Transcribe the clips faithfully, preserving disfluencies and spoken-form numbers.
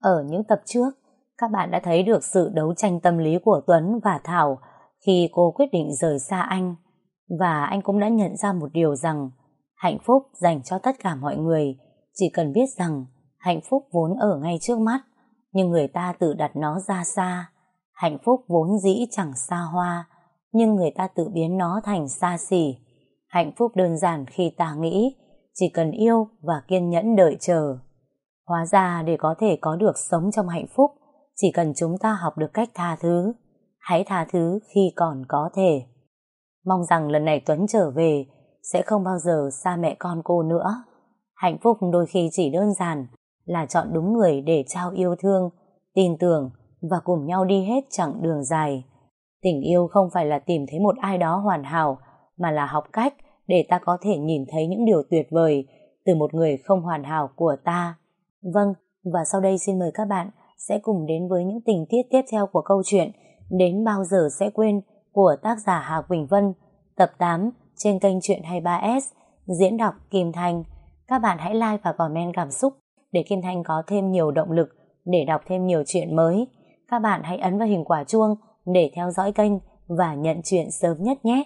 Ở những tập trước, các bạn đã thấy được sự đấu tranh tâm lý của Tuấn và Thảo khi cô quyết định rời xa anh. Và anh cũng đã nhận ra một điều rằng hạnh phúc dành cho tất cả mọi người, chỉ cần biết rằng hạnh phúc vốn ở ngay trước mắt, nhưng người ta tự đặt nó ra xa. Hạnh phúc vốn dĩ chẳng xa hoa, nhưng người ta tự biến nó thành xa xỉ. Hạnh phúc đơn giản khi ta nghĩ, chỉ cần yêu và kiên nhẫn đợi chờ. Hóa ra để có thể có được sống trong hạnh phúc, chỉ cần chúng ta học được cách tha thứ. Hãy tha thứ khi còn có thể. Mong rằng lần này Tuấn trở về sẽ không bao giờ xa mẹ con cô nữa. Hạnh phúc đôi khi chỉ đơn giản là chọn đúng người để trao yêu thương, tin tưởng và cùng nhau đi hết chặng đường dài. Tình yêu không phải là tìm thấy một ai đó hoàn hảo, mà là học cách để ta có thể nhìn thấy những điều tuyệt vời từ một người không hoàn hảo của ta. Vâng, và sau đây xin mời các bạn sẽ cùng đến với những tình tiết tiếp theo của câu chuyện Đến Bao Giờ Sẽ Quên của tác giả Hà Quỳnh Vân, tập tám trên kênh Chuyện hai mươi ba S, diễn đọc Kim Thanh. Các bạn hãy like và comment cảm xúc để Kim Thanh có thêm nhiều động lực để đọc thêm nhiều chuyện mới. Các bạn hãy ấn vào hình quả chuông để theo dõi kênh và nhận chuyện sớm nhất nhé.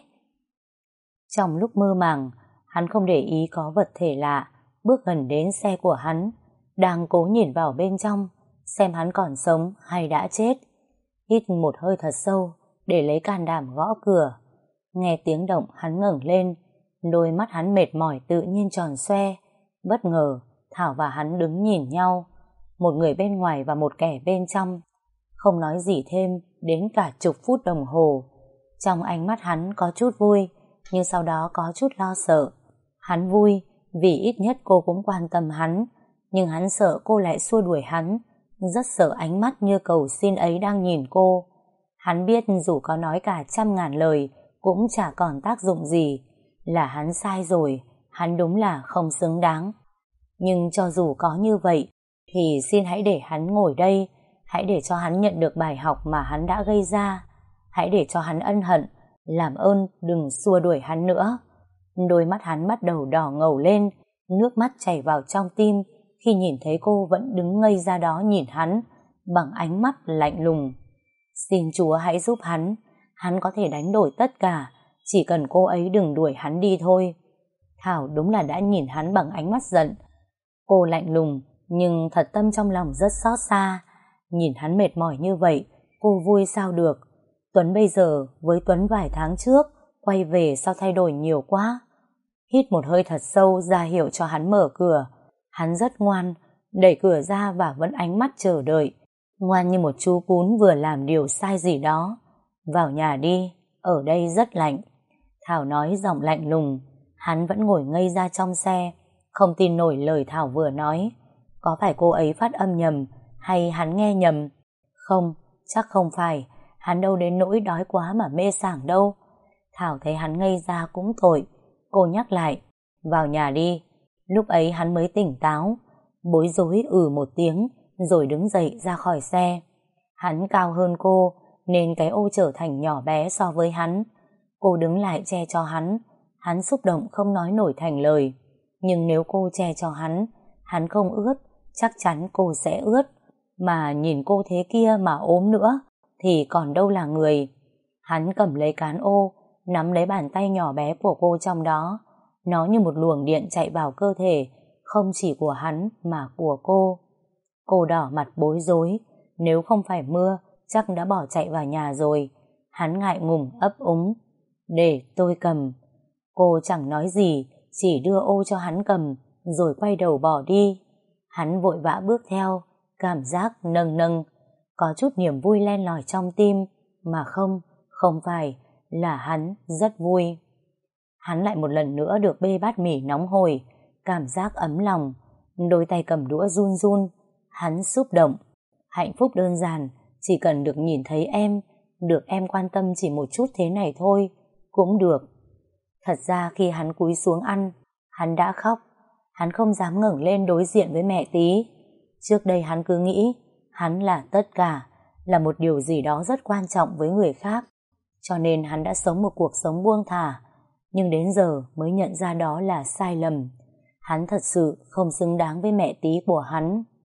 Trong lúc mơ màng, hắn không để ý có vật thể lạ bước gần đến xe của hắn, đang cố nhìn vào bên trong xem hắn còn sống hay đã chết. Hít một hơi thật sâu để lấy can đảm gõ cửa. Nghe tiếng động hắn ngẩng lên, đôi mắt hắn mệt mỏi tự nhiên tròn xoe. Bất ngờ Thảo và hắn đứng nhìn nhau, một người bên ngoài và một kẻ bên trong, không nói gì thêm đến cả chục phút đồng hồ. Trong ánh mắt hắn có chút vui, nhưng sau đó có chút lo sợ. Hắn vui vì ít nhất cô cũng quan tâm hắn, nhưng hắn sợ cô lại xua đuổi hắn, rất sợ ánh mắt như cầu xin ấy đang nhìn cô. Hắn biết dù có nói cả trăm ngàn lời cũng chả còn tác dụng gì, là hắn sai rồi, hắn đúng là không xứng đáng. Nhưng cho dù có như vậy thì xin hãy để hắn ngồi đây, hãy để cho hắn nhận được bài học mà hắn đã gây ra, hãy để cho hắn ân hận, làm ơn đừng xua đuổi hắn nữa. Đôi mắt hắn bắt đầu đỏ ngầu lên, nước mắt chảy vào trong tim khi nhìn thấy cô vẫn đứng ngây ra đó nhìn hắn bằng ánh mắt lạnh lùng. Xin Chúa hãy giúp hắn, hắn có thể đánh đổi tất cả, chỉ cần cô ấy đừng đuổi hắn đi thôi. Thảo đúng là đã nhìn hắn bằng ánh mắt giận. Cô lạnh lùng nhưng thật tâm trong lòng rất xót xa. Nhìn hắn mệt mỏi như vậy, cô vui sao được. Tuấn bây giờ với Tuấn vài tháng trước quay về sao thay đổi nhiều quá. Hít một hơi thật sâu ra hiệu cho hắn mở cửa. Hắn rất ngoan, đẩy cửa ra và vẫn ánh mắt chờ đợi, ngoan như một chú cún vừa làm điều sai gì đó. Vào nhà đi, ở đây rất lạnh. Thảo nói giọng lạnh lùng. Hắn vẫn ngồi ngây ra trong xe, không tin nổi lời Thảo vừa nói. Có phải cô ấy phát âm nhầm hay hắn nghe nhầm? Không, chắc không phải. Hắn đâu đến nỗi đói quá mà mê sảng đâu. Thảo thấy hắn ngây ra cũng tội. Cô nhắc lại, vào nhà đi. Lúc ấy hắn mới tỉnh táo, bối rối ừ một tiếng rồi đứng dậy ra khỏi xe. Hắn cao hơn cô nên cái ô trở thành nhỏ bé so với hắn. Cô đứng lại che cho hắn. Hắn xúc động không nói nổi thành lời. Nhưng nếu cô che cho hắn, hắn không ướt, chắc chắn cô sẽ ướt. Mà nhìn cô thế kia mà ốm nữa thì còn đâu là người. Hắn cầm lấy cán ô, nắm lấy bàn tay nhỏ bé của cô trong đó. Nó như một luồng điện chạy vào cơ thể, không chỉ của hắn mà của cô. Cô đỏ mặt bối rối, nếu không phải mưa chắc đã bỏ chạy vào nhà rồi. Hắn ngại ngùng ấp úng, để tôi cầm. Cô chẳng nói gì, chỉ đưa ô cho hắn cầm rồi quay đầu bỏ đi. Hắn vội vã bước theo, cảm giác nâng nâng, có chút niềm vui len lỏi trong tim. Mà không, không phải, là hắn rất vui. Hắn lại một lần nữa được bê bát mì nóng hổi, cảm giác ấm lòng. Đôi tay cầm đũa run run. Hắn xúc động. Hạnh phúc đơn giản, chỉ cần được nhìn thấy em, được em quan tâm chỉ một chút thế này thôi cũng được. Thật ra khi hắn cúi xuống ăn, hắn đã khóc. Hắn không dám ngẩng lên đối diện với mẹ Tí. Trước đây hắn cứ nghĩ hắn là tất cả, là một điều gì đó rất quan trọng với người khác, cho nên hắn đã sống một cuộc sống buông thả. Nhưng đến giờ mới nhận ra đó là sai lầm. Hắn thật sự không xứng đáng với mẹ Tí của hắn.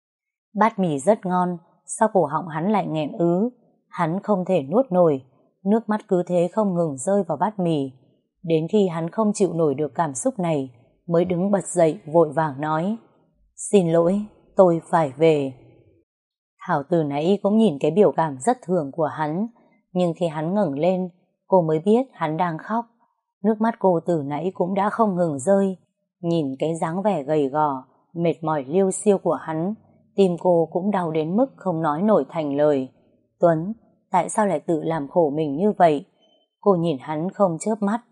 Bát mì rất ngon, sao cổ họng hắn lại nghẹn ứ. Hắn không thể nuốt nổi, nước mắt cứ thế không ngừng rơi vào bát mì. Đến khi hắn không chịu nổi được cảm xúc này, mới đứng bật dậy vội vàng nói: Xin lỗi, tôi phải về. Thảo từ nãy cũng nhìn cái biểu cảm rất thường của hắn, nhưng khi hắn ngẩng lên, cô mới biết hắn đang khóc. Nước mắt cô từ nãy cũng đã không ngừng rơi. Nhìn cái dáng vẻ gầy gò, mệt mỏi liêu xiêu của hắn, tim cô cũng đau đến mức không nói nổi thành lời. Tuấn, tại sao lại tự làm khổ mình như vậy? Cô nhìn hắn không chớp mắt.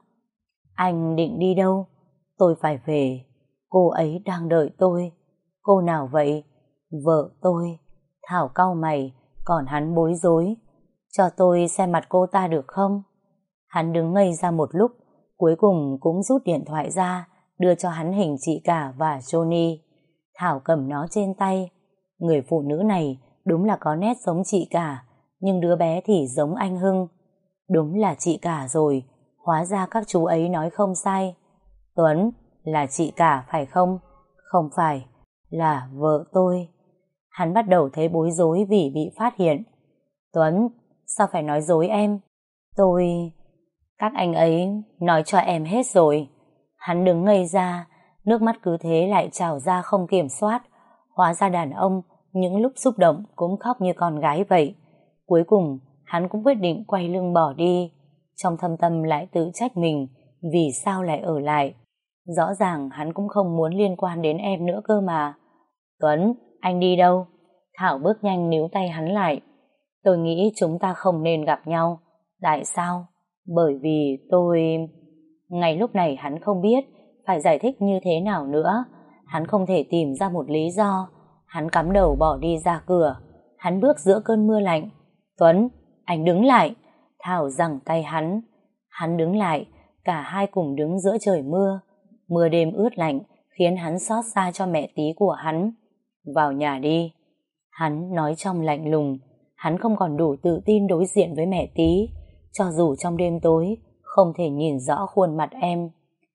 Anh định đi đâu? Tôi phải về. Cô ấy đang đợi tôi. Cô nào vậy? Vợ tôi. Thảo cau mày, còn hắn bối rối. Cho tôi xem mặt cô ta được không? Hắn đứng ngây ra một lúc, cuối cùng cũng rút điện thoại ra, đưa cho hắn hình chị cả và Johnny. Thảo cầm nó trên tay. Người phụ nữ này đúng là có nét giống chị cả, nhưng đứa bé thì giống anh Hưng. Đúng là chị cả rồi, hóa ra các chú ấy nói không sai. Tuấn, là chị cả phải không? Không phải, là vợ tôi. Hắn bắt đầu thấy bối rối vì bị phát hiện. Tuấn, sao phải nói dối em? Tôi... Các anh ấy nói cho em hết rồi. Hắn đứng ngây ra, nước mắt cứ thế lại trào ra không kiểm soát. Hóa ra đàn ông những lúc xúc động cũng khóc như con gái vậy. Cuối cùng hắn cũng quyết định quay lưng bỏ đi. Trong thâm tâm lại tự trách mình vì sao lại ở lại. Rõ ràng hắn cũng không muốn liên quan đến em nữa cơ mà. Tuấn, anh đi đâu? Thảo bước nhanh níu tay hắn lại. Tôi nghĩ chúng ta không nên gặp nhau. Tại sao? Bởi vì tôi... Ngay lúc này hắn không biết phải giải thích như thế nào nữa. Hắn không thể tìm ra một lý do. Hắn cắm đầu bỏ đi ra cửa. Hắn bước giữa cơn mưa lạnh. Tuấn, anh đứng lại. Thảo giằng tay hắn. Hắn đứng lại, cả hai cùng đứng giữa trời mưa. Mưa đêm ướt lạnh khiến hắn xót xa cho mẹ tí của hắn. Vào nhà đi. Hắn nói trong lạnh lùng. Hắn không còn đủ tự tin đối diện với mẹ tí, cho dù trong đêm tối không thể nhìn rõ khuôn mặt em.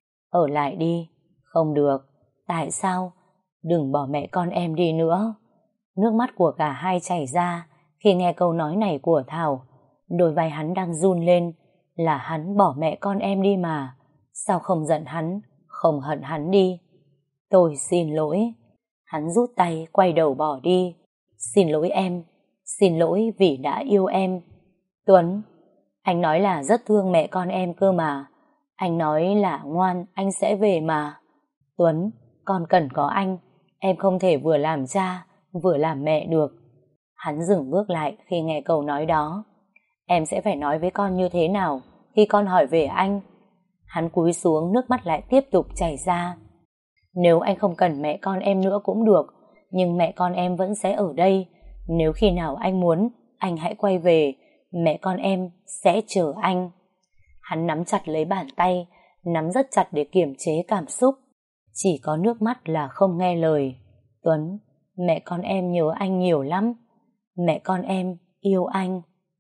Ở lại đi. Không được. Tại sao? Đừng bỏ mẹ con em đi nữa. Nước mắt của cả hai chảy ra khi nghe câu nói này của Thảo. Đôi vai hắn đang run lên. Là hắn bỏ mẹ con em đi mà. Sao không giận hắn, không hận hắn đi? Tôi xin lỗi. Hắn rút tay quay đầu bỏ đi. Xin lỗi em. Xin lỗi vì đã yêu em. Tuấn, anh nói là rất thương mẹ con em cơ mà. Anh nói là ngoan, anh sẽ về mà. Tuấn, con cần có anh. Em không thể vừa làm cha vừa làm mẹ được. Hắn dừng bước lại khi nghe câu nói đó. Em sẽ phải nói với con như thế nào khi con hỏi về anh? Hắn cúi xuống, nước mắt lại tiếp tục chảy ra. Nếu anh không cần mẹ con em nữa cũng được, nhưng mẹ con em vẫn sẽ ở đây. Nếu khi nào anh muốn, anh hãy quay về. Mẹ con em sẽ chờ anh. Hắn nắm chặt lấy bàn tay, nắm rất chặt để kiềm chế cảm xúc. Chỉ có nước mắt là không nghe lời. Tuấn, mẹ con em nhớ anh nhiều lắm. Mẹ con em yêu anh.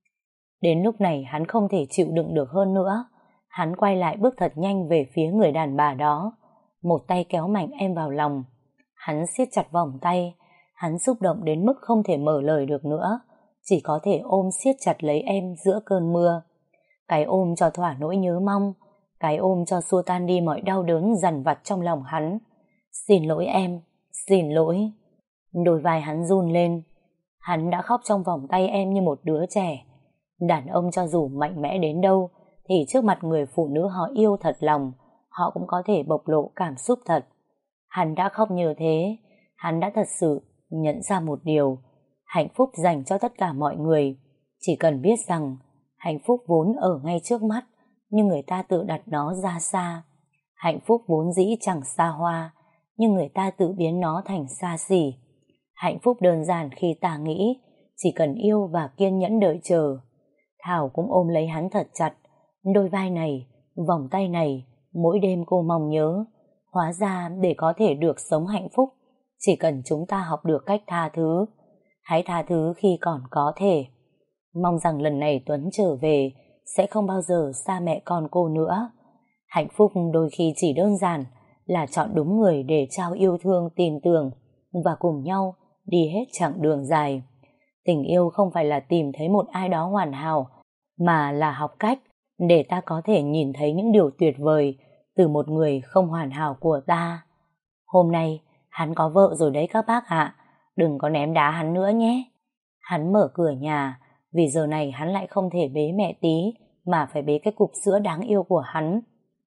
Đến lúc này hắn không thể chịu đựng được hơn nữa. Hắn quay lại bước thật nhanh về phía người đàn bà đó. Một tay kéo mạnh em vào lòng. Hắn siết chặt vòng tay. Hắn xúc động đến mức không thể mở lời được nữa. Chỉ có thể ôm siết chặt lấy em giữa cơn mưa. Cái ôm cho thỏa nỗi nhớ mong. Cái ôm cho xua tan đi mọi đau đớn dằn vặt trong lòng hắn. Xin lỗi em. Xin lỗi. Đôi vai hắn run lên. Hắn đã khóc trong vòng tay em như một đứa trẻ. Đàn ông cho dù mạnh mẽ đến đâu thì trước mặt người phụ nữ họ yêu thật lòng, họ cũng có thể bộc lộ cảm xúc thật. Hắn đã khóc như thế. Hắn đã thật sự nhận ra một điều. Hạnh phúc dành cho tất cả mọi người. Chỉ cần biết rằng hạnh phúc vốn ở ngay trước mắt, nhưng người ta tự đặt nó ra xa. Hạnh phúc vốn dĩ chẳng xa hoa, nhưng người ta tự biến nó thành xa xỉ. Hạnh phúc đơn giản khi ta nghĩ chỉ cần yêu và kiên nhẫn đợi chờ. Thảo cũng ôm lấy hắn thật chặt. Đôi vai này, vòng tay này, mỗi đêm cô mong nhớ. Hóa ra để có thể được sống hạnh phúc, chỉ cần chúng ta học được cách tha thứ. Hãy tha thứ khi còn có thể. Mong rằng lần này Tuấn trở về sẽ không bao giờ xa mẹ con cô nữa. Hạnh phúc đôi khi chỉ đơn giản là chọn đúng người để trao yêu thương, tin tưởng và cùng nhau đi hết chặng đường dài. Tình yêu không phải là tìm thấy một ai đó hoàn hảo, mà là học cách để ta có thể nhìn thấy những điều tuyệt vời từ một người không hoàn hảo của ta. Hôm nay, hắn có vợ rồi đấy các bác ạ, đừng có ném đá hắn nữa nhé. Hắn mở cửa nhà, vì giờ này hắn lại không thể bế mẹ Tí, mà phải bế cái cục sữa đáng yêu của hắn.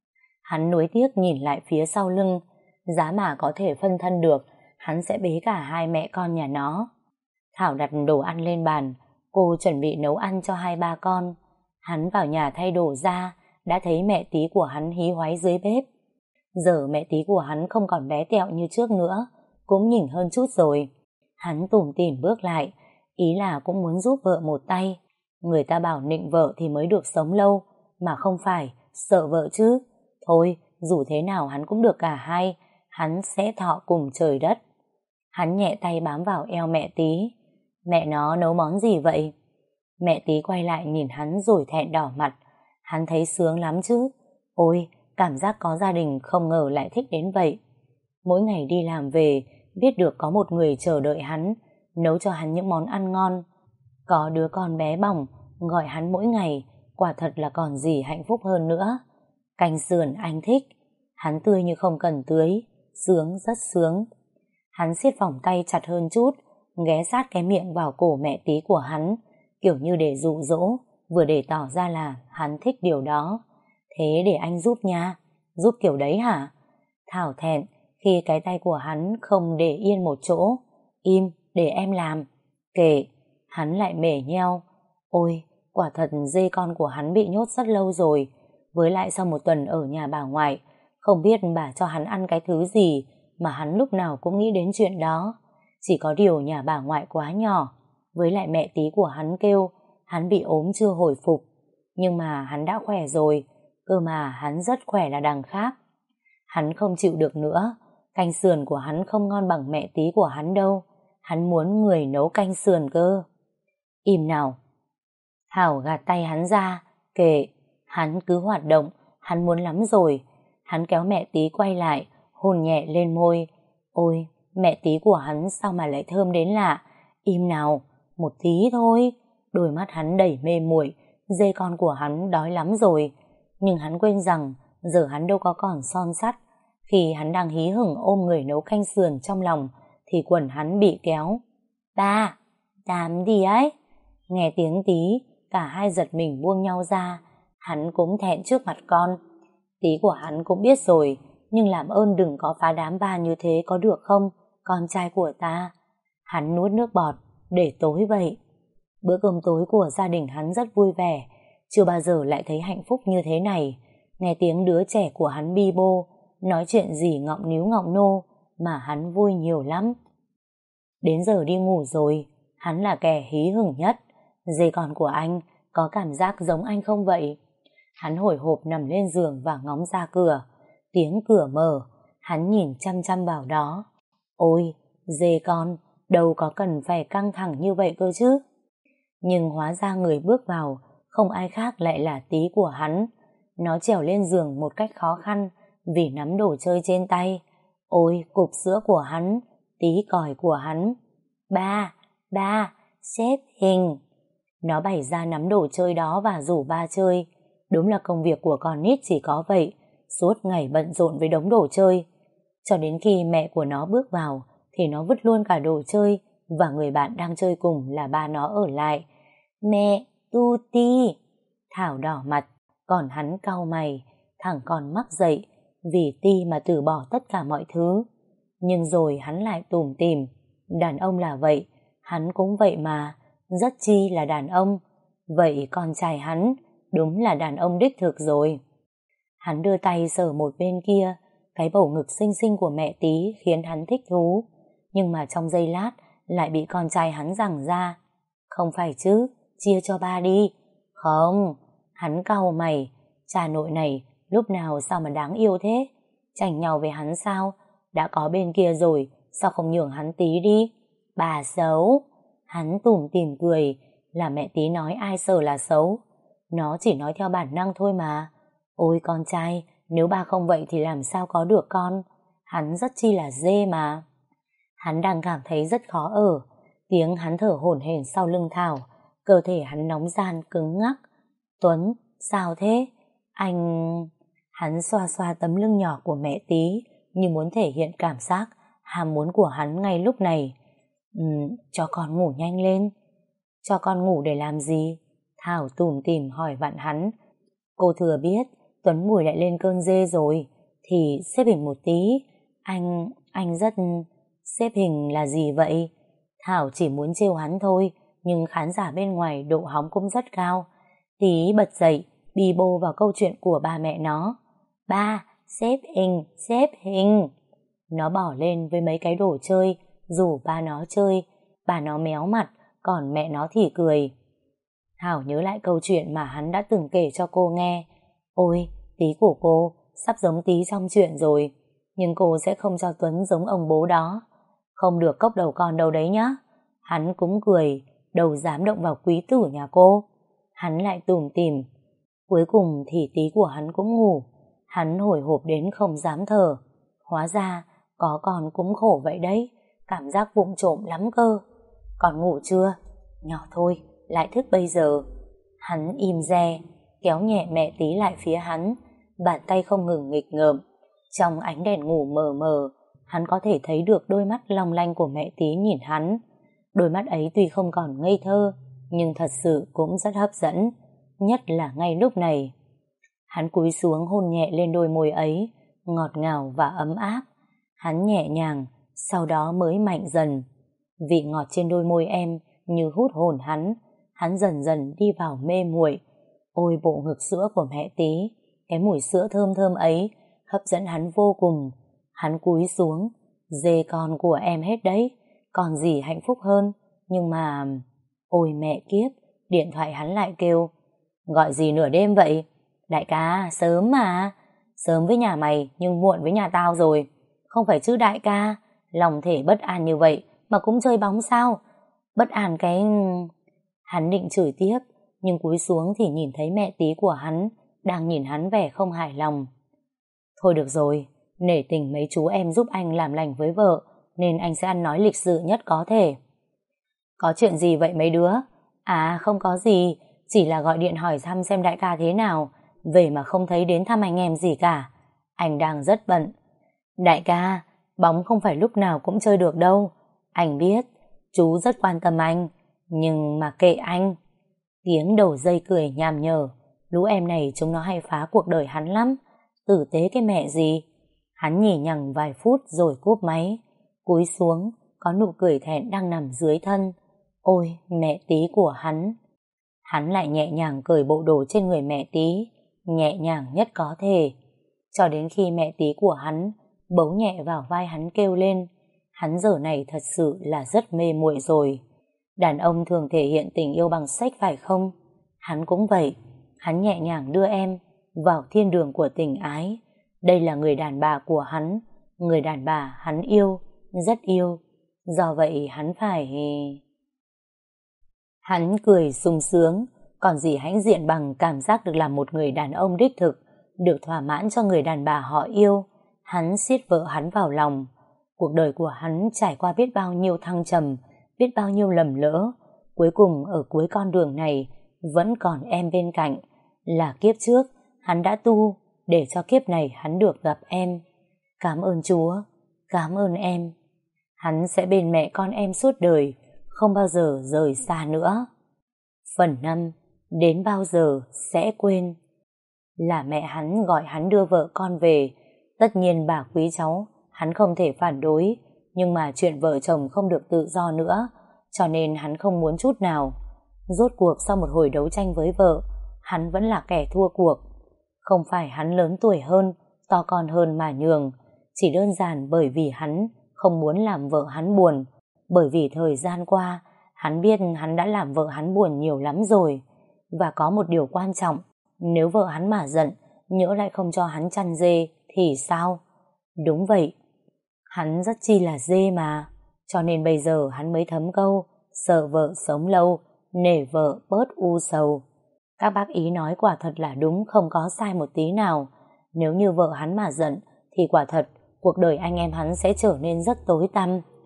Hắn nuối tiếc nhìn lại phía sau lưng, giá mà có thể phân thân được, hắn sẽ bế cả hai mẹ con nhà nó. Thảo đặt đồ ăn lên bàn, cô chuẩn bị nấu ăn cho hai ba con. Hắn vào nhà thay đồ ra, đã thấy mẹ Tí của hắn hí hoáy dưới bếp. Giờ mẹ Tí của hắn không còn bé tẹo như trước nữa, cũng nhỉnh hơn chút rồi. Hắn tủm tỉm bước lại, ý là cũng muốn giúp vợ một tay. Người ta bảo nịnh vợ thì mới được sống lâu, mà không phải sợ vợ chứ. Thôi, dù thế nào hắn cũng được cả hai, hắn sẽ thọ cùng trời đất. Hắn nhẹ tay bám vào eo mẹ Tí. Mẹ nó nấu món gì vậy? Mẹ Tí quay lại nhìn hắn rồi thẹn đỏ mặt. Hắn thấy sướng lắm chứ. Ôi, cảm giác có gia đình không ngờ lại thích đến vậy. Mỗi ngày đi làm về, biết được có một người chờ đợi hắn, nấu cho hắn những món ăn ngon. Có đứa con bé bỏng, gọi hắn mỗi ngày, quả thật là còn gì hạnh phúc hơn nữa. Canh sườn anh thích. Hắn tươi như không cần tưới, sướng rất sướng. Hắn siết vòng tay chặt hơn chút, ghé sát cái miệng vào cổ mẹ Tí của hắn, kiểu như để dụ dỗ, vừa để tỏ ra là hắn thích điều đó. Thế để anh giúp nha. Giúp kiểu đấy hả? Thảo thẹn khi cái tay của hắn không để yên một chỗ. Im, để em làm. Kệ. Hắn lại mể nheo. Ôi, quả thật dê con của hắn bị nhốt rất lâu rồi. Với lại sau một tuần ở nhà bà ngoại, không biết bà cho hắn ăn cái thứ gì mà hắn lúc nào cũng nghĩ đến chuyện đó. Chỉ có điều nhà bà ngoại quá nhỏ. Với lại mẹ Tí của hắn kêu hắn bị ốm chưa hồi phục. Nhưng mà hắn đã khỏe rồi, cơ mà hắn rất khỏe là đằng khác. Hắn không chịu được nữa, canh sườn của hắn không ngon bằng mẹ Tí của hắn đâu. Hắn muốn người nấu canh sườn cơ. Im nào. Thảo gạt tay hắn ra. Kệ, hắn cứ hoạt động, hắn muốn lắm rồi. Hắn kéo mẹ Tí quay lại, hôn nhẹ lên môi. Ôi, mẹ Tí của hắn sao mà lại thơm đến lạ. Im nào, một tí thôi. Đôi mắt hắn đầy mê muội, dê con của hắn đói lắm rồi. Nhưng hắn quên rằng giờ hắn đâu có còn son sắt. Khi hắn đang hí hửng ôm người nấu canh sườn trong lòng thì quần hắn bị kéo. Ba, làm gì ấy? Nghe tiếng Tí, cả hai giật mình buông nhau ra. Hắn cũng thẹn trước mặt con. Tí của hắn cũng biết rồi, nhưng làm ơn đừng có phá đám ba như thế có được không, con trai của ta. Hắn nuốt nước bọt, để tối vậy. Bữa cơm tối của gia đình hắn rất vui vẻ, chưa bao giờ lại thấy hạnh phúc như thế này. Nghe tiếng đứa trẻ của hắn bi bô, nói chuyện gì ngọng níu ngọng nô, mà hắn vui nhiều lắm. Đến giờ đi ngủ rồi, hắn là kẻ hí hửng nhất. Dê con của anh có cảm giác giống anh không vậy? Hắn hồi hộp nằm lên giường và ngóng ra cửa. Tiếng cửa mở, hắn nhìn chăm chăm vào đó. Ôi, dê con, đâu có cần phải căng thẳng như vậy cơ chứ. Nhưng hóa ra người bước vào không ai khác lại là Tí của hắn. Nó trèo lên giường một cách khó khăn vì nắm đồ chơi trên tay. Ôi, cục sữa của hắn, Tí còi của hắn. Ba, ba, xếp hình. Nó bày ra nắm đồ chơi đó và rủ ba chơi. Đúng là công việc của con nít chỉ có vậy, suốt ngày bận rộn với đống đồ chơi. Cho đến khi mẹ của nó bước vào thì nó vứt luôn cả đồ chơi và người bạn đang chơi cùng là ba nó ở lại. Mẹ, tu ti. Thảo đỏ mặt, còn hắn cau mày, thằng con mắc dậy vì Ti mà từ bỏ tất cả mọi thứ. Nhưng rồi hắn lại tủm tỉm. Đàn ông là vậy, hắn cũng vậy mà, rất chi là đàn ông. Vậy con trai hắn đúng là đàn ông đích thực rồi. Hắn đưa tay sờ một bên kia, cái bầu ngực xinh xinh của mẹ Tí khiến hắn thích thú. Nhưng mà trong giây lát lại bị con trai hắn giằng ra. Không phải chứ, chia cho ba đi. Không, hắn cau mày, cha nội này lúc nào sao mà đáng yêu thế? Chảnh nhau với hắn sao? Đã có bên kia rồi, sao không nhường hắn Tí đi? Bà xấu. Hắn tủm tỉm cười, là mẹ Tí nói ai sờ là xấu. Nó chỉ nói theo bản năng thôi mà. Ôi con trai, nếu ba không vậy thì làm sao có được con? Hắn rất chi là dê mà. Hắn đang cảm thấy rất khó ở. Tiếng hắn thở hổn hển sau lưng Thảo, cơ thể hắn nóng ran cứng ngắc. Tuấn, sao thế? Anh... Hắn xoa xoa tấm lưng nhỏ của mẹ Tí như muốn thể hiện cảm giác ham muốn của hắn ngay lúc này. Ừ, cho con ngủ nhanh lên. Cho con ngủ để làm gì? Thảo tủm tỉm hỏi vặn hắn. Cô thừa biết Tuấn Mùi lại lên cơn dê rồi, thì xếp hình một tí. Anh... anh rất... Xếp hình là gì vậy? Thảo chỉ muốn trêu hắn thôi, nhưng khán giả bên ngoài độ hóng cũng rất cao. Tí bật dậy, bi bô vào câu chuyện của ba mẹ nó. Ba, xếp hình, xếp hình. Nó bỏ lên với mấy cái đồ chơi, rủ ba nó chơi. Bà nó méo mặt, còn mẹ nó thì cười. Thảo nhớ lại câu chuyện mà hắn đã từng kể cho cô nghe. Ôi, Tí của cô sắp giống Tí trong chuyện rồi, nhưng cô sẽ không cho Tuấn giống ông bố đó. Không được cốc đầu con đâu đấy nhá. Hắn cũng cười, đâu dám động vào quý tử nhà cô. Hắn lại tủm tỉm. Cuối cùng thì Tí của hắn cũng ngủ. Hắn hồi hộp đến không dám thở. Hóa ra có con cũng khổ vậy đấy, cảm giác vụng trộm lắm cơ. Con ngủ chưa? Nhỏ thôi, lại thức bây giờ. Hắn im re, kéo nhẹ mẹ Tí lại phía hắn, bàn tay không ngừng nghịch ngợm. Trong ánh đèn ngủ mờ mờ, hắn có thể thấy được đôi mắt long lanh của mẹ Tí nhìn hắn. Đôi mắt ấy tuy không còn ngây thơ, nhưng thật sự cũng rất hấp dẫn, nhất là ngay lúc này. Hắn cúi xuống hôn nhẹ lên đôi môi ấy, ngọt ngào và ấm áp. Hắn nhẹ nhàng, sau đó mới mạnh dần. Vị ngọt trên đôi môi em như hút hồn hắn. Hắn dần dần đi vào mê muội. Ôi bộ ngực sữa của mẹ Tí, cái mùi sữa thơm thơm ấy hấp dẫn hắn vô cùng. Hắn cúi xuống. Dê con của em hết đấy, còn gì hạnh phúc hơn. Nhưng mà... Ôi mẹ kiếp, điện thoại hắn lại kêu. Gọi gì nửa đêm vậy? Đại ca, sớm mà. Sớm với nhà mày nhưng muộn với nhà tao rồi. Không phải chứ đại ca, lòng thể bất an như vậy mà cũng chơi bóng sao? Bất an cái... Hắn định chửi tiếp, nhưng cúi xuống thì nhìn thấy mẹ Tí của hắn đang nhìn hắn vẻ không hài lòng. Thôi được rồi, nể tình mấy chú em giúp anh làm lành với vợ, nên anh sẽ ăn nói lịch sự nhất có thể. Có chuyện gì vậy mấy đứa? À không có gì, chỉ là gọi điện hỏi thăm xem đại ca thế nào, về mà không thấy đến thăm anh em gì cả. Anh đang rất bận. Đại ca, bóng không phải lúc nào cũng chơi được đâu. Anh biết, chú rất quan tâm anh, nhưng mà kệ anh. Tiếng đầu dây cười nhàm nhở. Lũ em này chúng nó hay phá cuộc đời hắn lắm. Tử tế cái mẹ gì. Hắn nhỉ nhằng vài phút rồi cúp máy. Cúi xuống, có nụ cười thẹn đang nằm dưới thân. Ôi mẹ Tí của hắn. Hắn lại nhẹ nhàng cởi bộ đồ trên người mẹ Tí, nhẹ nhàng nhất có thể, cho đến khi mẹ Tí của hắn bấu nhẹ vào vai hắn kêu lên. Hắn giờ này thật sự là rất mê muội rồi. Đàn ông thường thể hiện tình yêu bằng sex phải không? Hắn cũng vậy. Hắn nhẹ nhàng đưa em vào thiên đường của tình ái. Đây là người đàn bà của hắn, người đàn bà hắn yêu, rất yêu. Do vậy hắn phải... Hắn cười sung sướng, còn gì hãnh diện bằng cảm giác được làm một người đàn ông đích thực, được thỏa mãn cho người đàn bà họ yêu. Hắn siết vợ hắn vào lòng. Cuộc đời của hắn trải qua biết bao nhiêu thăng trầm, biết bao nhiêu lầm lỡ. Cuối cùng ở cuối con đường này vẫn còn em bên cạnh. Là kiếp trước hắn đã tu để cho kiếp này hắn được gặp em. Cảm ơn Chúa, cảm ơn em. Hắn sẽ bên mẹ con em suốt đời, không bao giờ rời xa nữa. Phần năm. Đến bao giờ sẽ quên. Là mẹ hắn gọi hắn đưa vợ con về. Tất nhiên bà quý cháu, hắn không thể phản đối, nhưng mà chuyện vợ chồng không được tự do nữa, cho nên hắn không muốn chút nào. Rốt cuộc sau một hồi đấu tranh với vợ, hắn vẫn là kẻ thua cuộc. Không phải hắn lớn tuổi hơn, to con hơn mà nhường, chỉ đơn giản bởi vì hắn không muốn làm vợ hắn buồn, bởi vì thời gian qua hắn biết hắn đã làm vợ hắn buồn nhiều lắm rồi. Và có một điều quan trọng, nếu vợ hắn mà giận, nhỡ lại không cho hắn chăn dê thì sao? Đúng vậy, hắn rất chi là dê mà, cho nên bây giờ hắn mới thấm câu sợ vợ sống lâu, nể vợ bớt u sầu. Các bác ý nói quả thật là đúng, không có sai một tí nào. Nếu như vợ hắn mà giận thì quả thật cuộc đời anh em hắn sẽ trở nên rất tối tăm.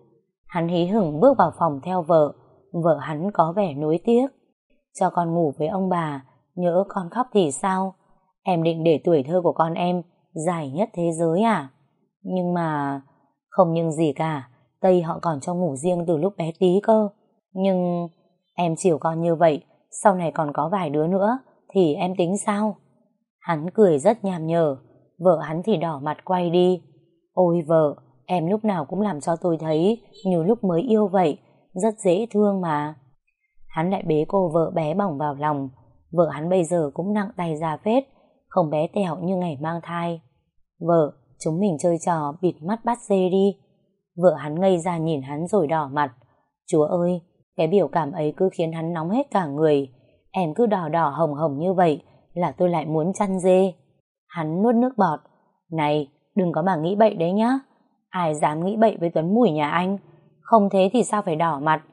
Hắn hí hửng bước vào phòng theo vợ. Vợ hắn có vẻ nuối tiếc. Cho con ngủ với ông bà, nhỡ con khóc thì sao? Em định để tuổi thơ của con em dài nhất thế giới à? Nhưng mà... Không nhưng gì cả, Tây họ còn cho ngủ riêng từ lúc bé tí cơ. Nhưng... Em chiều con như vậy, sau này còn có vài đứa nữa, thì em tính sao? Hắn cười rất nham nhở, vợ hắn thì đỏ mặt quay đi. Ôi vợ, em lúc nào cũng làm cho tôi thấy như lúc mới yêu vậy, rất dễ thương mà. Hắn lại bế cô vợ bé bỏng vào lòng. Vợ hắn bây giờ cũng nặng tay ra phết, không bé tẹo như ngày mang thai. Vợ, chúng mình chơi trò bịt mắt bắt dê đi. Vợ hắn ngây ra nhìn hắn rồi đỏ mặt. Chúa ơi, cái biểu cảm ấy cứ khiến hắn nóng hết cả người. Em cứ đỏ đỏ hồng hồng như vậy là tôi lại muốn chăn dê. Hắn nuốt nước bọt. Này, đừng có mà nghĩ bậy đấy nhá. Ai dám nghĩ bậy với Tuấn Mùi nhà anh? Không thế thì sao phải đỏ mặt?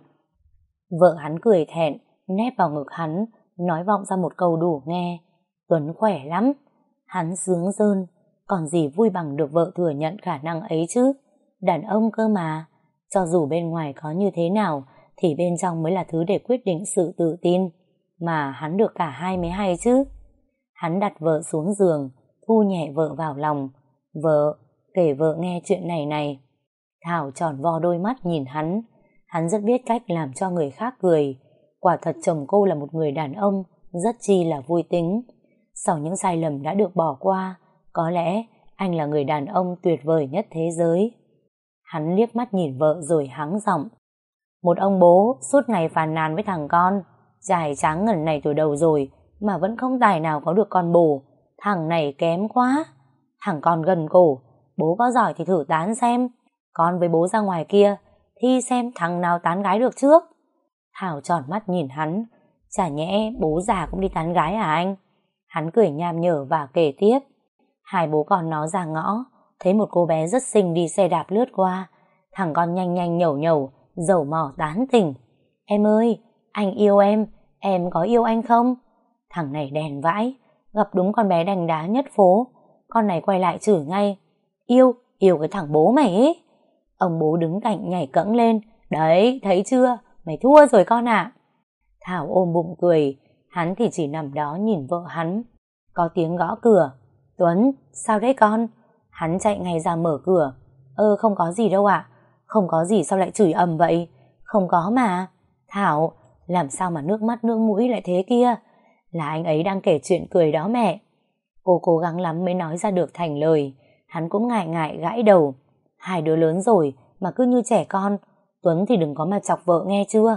Vợ hắn cười thẹn, nép vào ngực hắn, nói vọng ra một câu đủ nghe. Tuấn khỏe lắm. Hắn sướng rơn, còn gì vui bằng được vợ thừa nhận khả năng ấy chứ. Đàn ông cơ mà. Cho dù bên ngoài có như thế nào, thì bên trong mới là thứ để quyết định sự tự tin. Mà hắn được cả hai mới hay chứ. Hắn đặt vợ xuống giường, thu nhẹ vợ vào lòng. Vợ, kể vợ nghe chuyện này này. Thảo tròn vo đôi mắt nhìn hắn. Hắn rất biết cách làm cho người khác cười. Quả thật chồng cô là một người đàn ông rất chi là vui tính. Sau những sai lầm đã được bỏ qua, có lẽ anh là người đàn ông tuyệt vời nhất thế giới. Hắn liếc mắt nhìn vợ rồi hắng giọng. Một ông bố suốt ngày phàn nàn với thằng con, dài tráng ngần này tuổi đầu rồi mà vẫn không tài nào có được con bồ. Thằng này kém quá. Thằng con gần cổ, bố có giỏi thì thử tán xem. Con với bố ra ngoài kia thi xem thằng nào tán gái được trước. Thảo tròn mắt nhìn hắn. Chả nhẽ bố già cũng đi tán gái à anh? Hắn cười nham nhở và kể tiếp. Hai bố con nó ra ngõ, thấy một cô bé rất xinh đi xe đạp lướt qua. Thằng con nhanh nhanh nhẩu nhẩu, dầu mỏ tán tỉnh. Em ơi, anh yêu em, em có yêu anh không? Thằng này đèn vãi, gặp đúng con bé đành đá nhất phố. Con này quay lại chửi ngay. Yêu, yêu cái thằng bố mày ấy. Ông bố đứng cạnh nhảy cẫng lên. Đấy, thấy chưa, mày thua rồi con ạ. Thảo ôm bụng cười, hắn thì chỉ nằm đó nhìn vợ hắn. Có tiếng gõ cửa. Tuấn, sao đấy con? Hắn chạy ngay ra mở cửa. Ơ không có gì đâu ạ. Không có gì sao lại chửi ầm vậy? Không có mà. Thảo, làm sao mà nước mắt nước mũi lại thế kia? Là anh ấy đang kể chuyện cười đó mẹ. Cô cố gắng lắm mới nói ra được thành lời. Hắn cũng ngại ngại gãi đầu. Hai đứa lớn rồi mà cứ như trẻ con. Tuấn thì đừng có mà chọc vợ nghe chưa?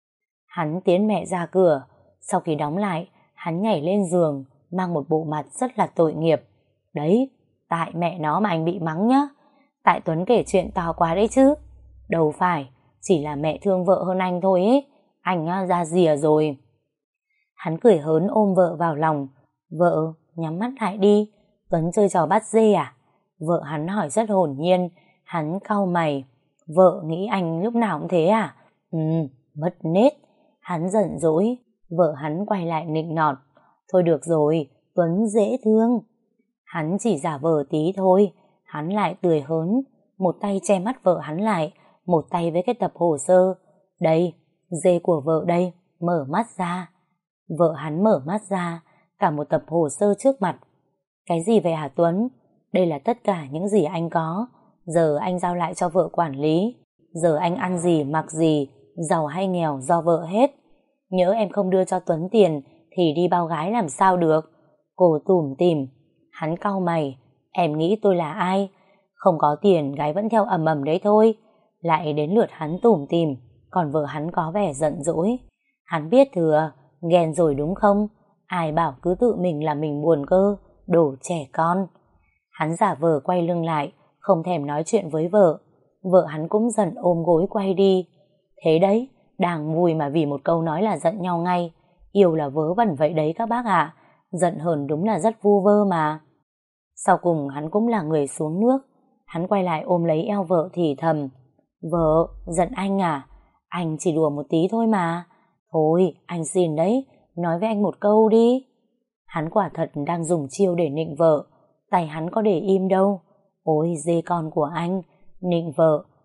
Hắn tiến mẹ ra cửa. Sau khi đóng lại, hắn nhảy lên giường, mang một bộ mặt rất là tội nghiệp. Đấy, tại mẹ nó mà anh bị mắng nhá. Tại Tuấn kể chuyện to quá đấy chứ. Đâu phải, chỉ là mẹ thương vợ hơn anh thôi ấy. Anh á, ra rìa rồi. Hắn cười hớn ôm vợ vào lòng. Vợ, nhắm mắt lại đi. Tuấn chơi trò bắt dê à? Vợ hắn hỏi rất hồn nhiên. Hắn cau mày. Vợ nghĩ anh lúc nào cũng thế à? Ừ, mất nết. Hắn giận dỗi. Vợ hắn quay lại nịnh nọt. Thôi được rồi, Tuấn dễ thương. Hắn chỉ giả vờ tí thôi. Hắn lại tươi hớn. Một tay che mắt vợ hắn lại, một tay với cái tập hồ sơ. Đây, dê của vợ đây, mở mắt ra. Vợ hắn mở mắt ra, cả một tập hồ sơ trước mặt. Cái gì vậy hả Tuấn? Đây là tất cả những gì anh có. Giờ anh giao lại cho vợ quản lý. Giờ anh ăn gì, mặc gì, giàu hay nghèo do vợ hết. Nhớ em không đưa cho Tuấn tiền thì đi bao gái làm sao được. Cô tủm tỉm. Hắn cau mày. Em nghĩ tôi là ai? Không có tiền gái vẫn theo ầm ầm đấy thôi. Lại đến lượt hắn tủm tỉm. Còn vợ hắn có vẻ giận dỗi. Hắn biết thừa. Ghen rồi đúng không? Ai bảo cứ tự mình là mình buồn cơ. Đồ trẻ con. Hắn giả vờ quay lưng lại, không thèm nói chuyện với vợ. Vợ hắn cũng giận ôm gối quay đi. Thế đấy, đang vui mà vì một câu nói là giận nhau ngay. Yêu là vớ vẩn vậy đấy các bác ạ. Giận hờn đúng là rất vu vơ mà. Sau cùng hắn cũng là người xuống nước. Hắn quay lại ôm lấy eo vợ thì thầm. Vợ, giận anh à? Anh chỉ đùa một tí thôi mà. Thôi, anh xin đấy, nói với anh một câu đi. Hắn quả thật đang dùng chiêu để nịnh vợ. Tay hắn có để im đâu. Ôi dê con của anh, nịnh vợ,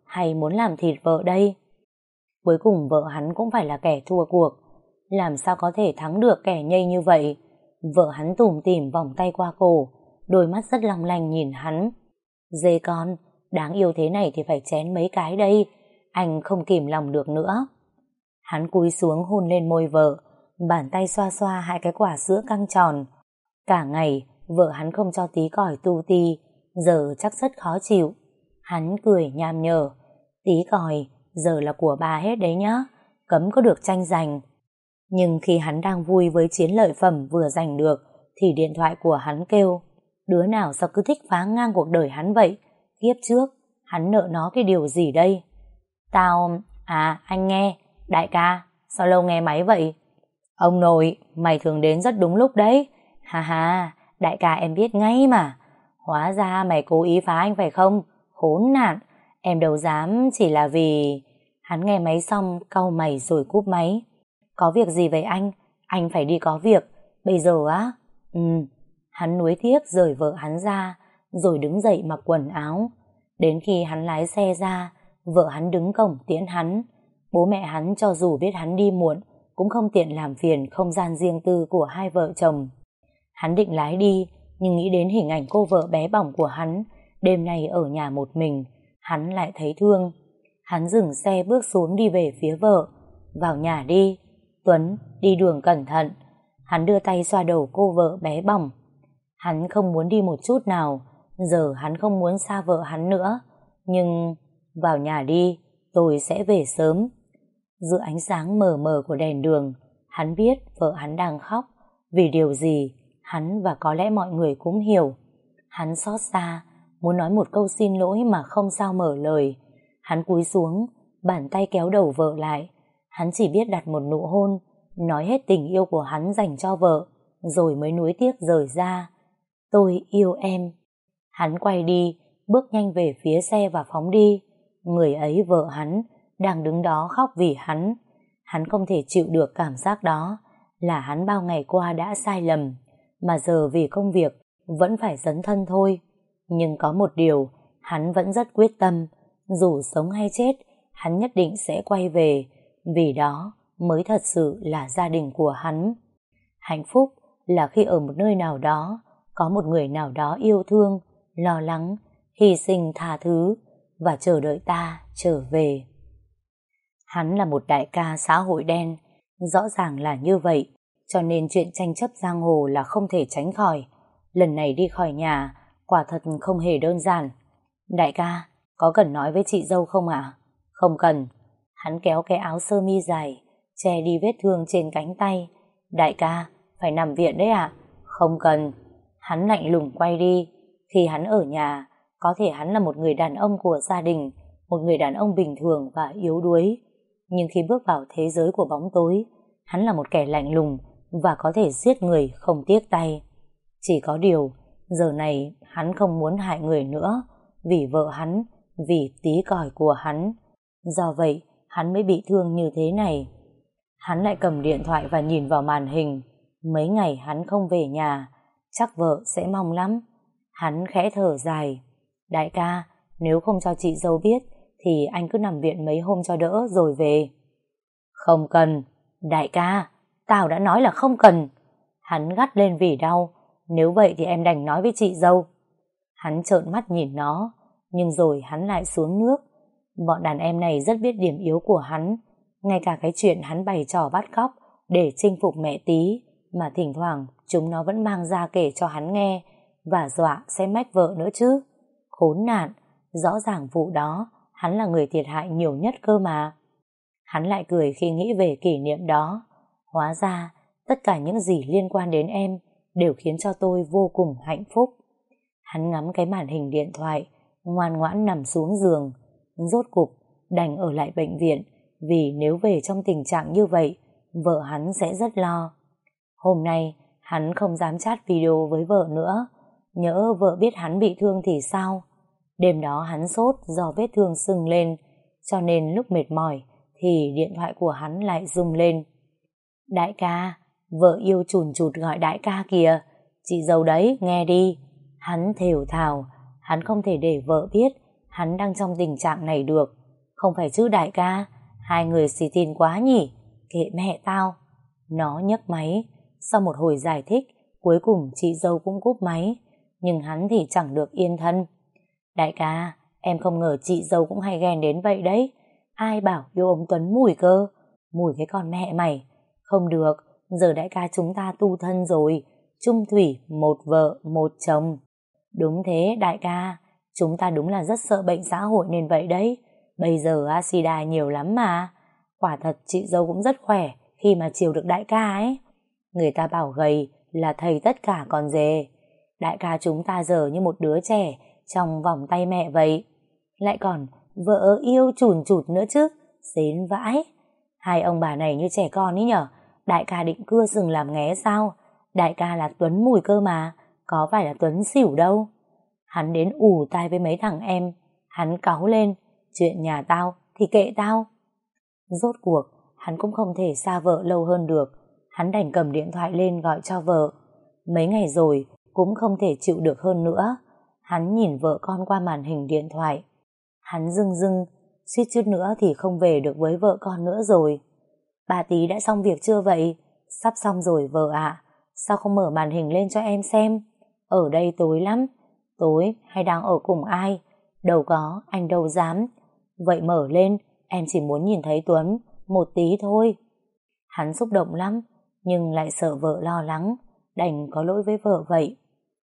hay muốn làm thịt vợ đây? Cuối cùng vợ hắn cũng phải là kẻ thua cuộc. Làm sao có thể thắng được kẻ nhây như vậy? Vợ hắn tủm tỉm vòng tay qua cổ, đôi mắt rất long lanh nhìn hắn. Dê con, đáng yêu thế này thì phải chén mấy cái đây, anh không kìm lòng được nữa. Hắn cúi xuống hôn lên môi vợ, bàn tay xoa xoa hai cái quả sữa căng tròn. Cả ngày, vợ hắn không cho tí còi tu ti, giờ chắc rất khó chịu. Hắn cười nham nhở, tí còi, giờ là của bà hết đấy nhá, cấm có được tranh giành. Nhưng khi hắn đang vui với chiến lợi phẩm vừa giành được, thì điện thoại của hắn kêu. Đứa nào sao cứ thích phá ngang cuộc đời hắn vậy? Kiếp trước, hắn nợ nó cái điều gì đây? Tao... À, anh nghe. Đại ca, sao lâu nghe máy vậy? Ông nội, mày thường đến rất đúng lúc đấy. Ha ha, đại ca em biết ngay mà. Hóa ra mày cố ý phá anh phải không? Khốn nạn, em đâu dám chỉ là vì... Hắn nghe máy xong, cau mày rồi cúp máy. Có việc gì vậy anh? Anh phải đi có việc. Bây giờ á? Ừ. Hắn nuối tiếc rời vợ hắn ra, rồi đứng dậy mặc quần áo. Đến khi hắn lái xe ra, vợ hắn đứng cổng tiễn hắn. Bố mẹ hắn cho dù biết hắn đi muộn, cũng không tiện làm phiền không gian riêng tư của hai vợ chồng. Hắn định lái đi, nhưng nghĩ đến hình ảnh cô vợ bé bỏng của hắn, đêm nay ở nhà một mình, hắn lại thấy thương. Hắn dừng xe bước xuống đi về phía vợ. Vào nhà đi, Tuấn, đi đường cẩn thận. Hắn đưa tay xoa đầu cô vợ bé bỏng. Hắn không muốn đi một chút nào, giờ hắn không muốn xa vợ hắn nữa. Nhưng, vào nhà đi, tôi sẽ về sớm. Giữa ánh sáng mờ mờ của đèn đường, hắn biết vợ hắn đang khóc. Vì điều gì, hắn và có lẽ mọi người cũng hiểu. Hắn xót xa, muốn nói một câu xin lỗi mà không sao mở lời. Hắn cúi xuống, bàn tay kéo đầu vợ lại. Hắn chỉ biết đặt một nụ hôn, nói hết tình yêu của hắn dành cho vợ, rồi mới nuối tiếc rời ra. Tôi yêu em. Hắn quay đi, bước nhanh về phía xe và phóng đi. Người ấy vợ hắn, đang đứng đó khóc vì hắn. Hắn không thể chịu được cảm giác đó, là hắn bao ngày qua đã sai lầm, mà giờ vì công việc vẫn phải dấn thân thôi. Nhưng có một điều, hắn vẫn rất quyết tâm, dù sống hay chết, hắn nhất định sẽ quay về, vì đó mới thật sự là gia đình của hắn. Hạnh phúc là khi ở một nơi nào đó, có một người nào đó yêu thương, lo lắng, hy sinh tha thứ và chờ đợi ta trở về. Hắn là một đại ca xã hội đen, rõ ràng là như vậy, cho nên chuyện tranh chấp giang hồ là không thể tránh khỏi. Lần này đi khỏi nhà, quả thật không hề đơn giản. Đại ca, có cần nói với chị dâu không ạ? Không cần. Hắn kéo cái áo sơ mi dài, che đi vết thương trên cánh tay. Đại ca, phải nằm viện đấy ạ? Không cần. Hắn lạnh lùng quay đi. Khi hắn ở nhà, có thể hắn là một người đàn ông của gia đình, một người đàn ông bình thường và yếu đuối. Nhưng khi bước vào thế giới của bóng tối, hắn là một kẻ lạnh lùng và có thể giết người không tiếc tay. Chỉ có điều, giờ này hắn không muốn hại người nữa, vì vợ hắn, vì tí còi của hắn. Do vậy, hắn mới bị thương như thế này. Hắn lại cầm điện thoại và nhìn vào màn hình. Mấy ngày hắn không về nhà, chắc vợ sẽ mong lắm. Hắn khẽ thở dài. Đại ca, nếu không cho chị dâu biết, thì anh cứ nằm viện mấy hôm cho đỡ rồi về. Không cần. Đại ca, tao đã nói là không cần. Hắn gắt lên vì đau. Nếu vậy thì em đành nói với chị dâu. Hắn trợn mắt nhìn nó, nhưng rồi hắn lại xuống nước. Bọn đàn em này rất biết điểm yếu của hắn. Ngay cả cái chuyện hắn bày trò bắt cóc để chinh phục mẹ Tí mà thỉnh thoảng chúng nó vẫn mang ra kể cho hắn nghe và dọa sẽ mách vợ nữa chứ. Khốn nạn, rõ ràng vụ đó hắn là người thiệt hại nhiều nhất cơ mà. Hắn lại cười khi nghĩ về kỷ niệm đó. Hóa ra tất cả những gì liên quan đến em đều khiến cho tôi vô cùng hạnh phúc. Hắn ngắm cái màn hình điện thoại, ngoan ngoãn nằm xuống giường. Rốt cục đành ở lại bệnh viện, vì nếu về trong tình trạng như vậy, vợ hắn sẽ rất lo. Hôm nay hắn không dám chat video với vợ nữa, nhỡ vợ biết hắn bị thương thì sao. Đêm đó hắn sốt do vết thương sưng lên, cho nên lúc mệt mỏi thì điện thoại của hắn lại rung lên. Đại ca, vợ yêu chùn chụt gọi đại ca kìa, chị dâu đấy, nghe đi. Hắn thều thào, hắn không thể để vợ biết hắn đang trong tình trạng này được. Không phải chứ đại ca, hai người xì tin quá nhỉ, kệ mẹ tao. Nó nhấc máy, sau một hồi giải thích, cuối cùng chị dâu cũng cúp máy, nhưng hắn thì chẳng được yên thân. Đại ca, em không ngờ chị dâu cũng hay ghen đến vậy đấy. Ai bảo yêu ông Tuấn mùi cơ, mùi cái con mẹ mày. Không được, giờ đại ca chúng ta tu thân rồi, chung thủy, một vợ, một chồng. Đúng thế đại ca, chúng ta đúng là rất sợ bệnh xã hội nên vậy đấy. Bây giờ á, sida nhiều lắm mà. Quả thật chị dâu cũng rất khỏe khi mà chiều được đại ca ấy. Người ta bảo gầy là thầy tất cả còn dề. Đại ca chúng ta giờ như một đứa trẻ trong vòng tay mẹ vậy. Lại còn vợ yêu chùn chụt nữa chứ, xến vãi. Hai ông bà này như trẻ con ý nhở. Đại ca định cưa sừng làm nghé sao? Đại ca là Tuấn Mùi cơ mà, có phải là Tuấn xỉu đâu. Hắn đến ù tai với mấy thằng em. Hắn cáu lên, chuyện nhà tao thì kệ tao. Rốt cuộc hắn cũng không thể xa vợ lâu hơn được. Hắn đành cầm điện thoại lên gọi cho vợ. Mấy ngày rồi cũng không thể chịu được hơn nữa. Hắn nhìn vợ con qua màn hình điện thoại. Hắn rưng rưng, suýt chút nữa thì không về được với vợ con nữa rồi. Bà tí đã xong việc chưa vậy? Sắp xong rồi vợ ạ. Sao không mở màn hình lên cho em xem? Ở đây tối lắm. Tối hay đang ở cùng ai? Đâu có, anh đâu dám. Vậy mở lên, em chỉ muốn nhìn thấy Tuấn một tí thôi. Hắn xúc động lắm, nhưng lại sợ vợ lo lắng, đành có lỗi với vợ vậy.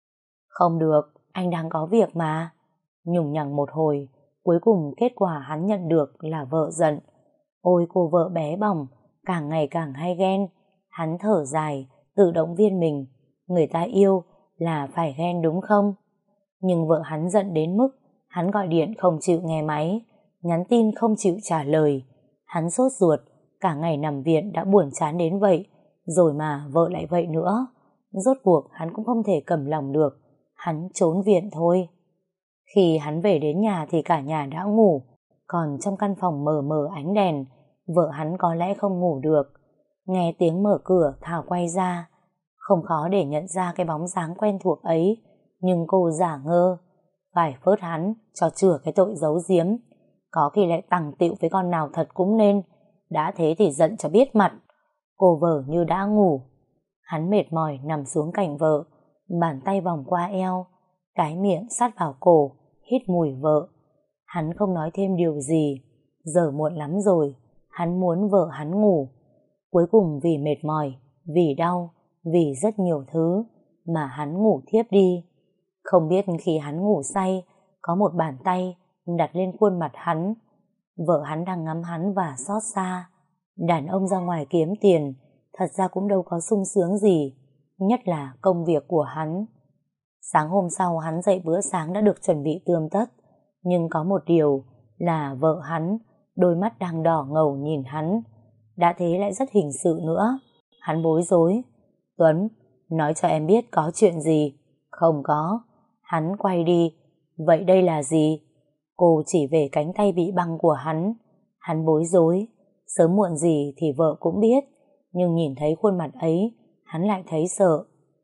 Không được, anh đang có việc mà. Nhùng nhằng một hồi, cuối cùng kết quả hắn nhận được là vợ giận. Ôi cô vợ bé bỏng, càng ngày càng hay ghen. Hắn thở dài, tự động viên mình. Người ta yêu là phải ghen đúng không? Nhưng vợ hắn giận đến mức hắn gọi điện không chịu nghe máy, nhắn tin không chịu trả lời. Hắn sốt ruột, cả ngày nằm viện đã buồn chán đến vậy, rồi mà vợ lại vậy nữa. Rốt cuộc hắn cũng không thể cầm lòng được, hắn trốn viện thôi. Khi hắn về đến nhà thì cả nhà đã ngủ, còn trong căn phòng mờ mờ ánh đèn, vợ hắn có lẽ không ngủ được. Nghe tiếng mở cửa, Thảo quay ra. Không khó để nhận ra cái bóng dáng quen thuộc ấy, nhưng cô giả ngơ. Phải phớt hắn cho chừa cái tội giấu giếm. Có khi lại tằng tịu với con nào thật cũng nên. Đã thế thì giận cho biết mặt. Cô vợ như đã ngủ. Hắn mệt mỏi nằm xuống cạnh vợ, bàn tay vòng qua eo, cái miệng sát vào cổ, hít mùi vợ. Hắn không nói thêm điều gì. Giờ muộn lắm rồi, hắn muốn vợ hắn ngủ. Cuối cùng vì mệt mỏi, vì đau, vì rất nhiều thứ mà hắn ngủ thiếp đi. Không biết khi hắn ngủ say, có một bàn tay đặt lên khuôn mặt hắn. Vợ hắn đang ngắm hắn và xót xa. Đàn ông ra ngoài kiếm tiền thật ra cũng đâu có sung sướng gì, nhất là công việc của hắn. Sáng hôm sau hắn dậy bữa sáng đã được chuẩn bị tươm tất, nhưng có một điều là vợ hắn, đôi mắt đang đỏ ngầu nhìn hắn. Đã thế lại rất hình sự nữa. Hắn bối rối. Tuấn, nói cho em biết có chuyện gì? Không có. Hắn quay đi. Vậy đây là gì? Cô chỉ về cánh tay bị băng của hắn. Hắn bối rối. Sớm muộn gì thì vợ cũng biết, nhưng nhìn thấy khuôn mặt ấy, hắn lại thấy sợ.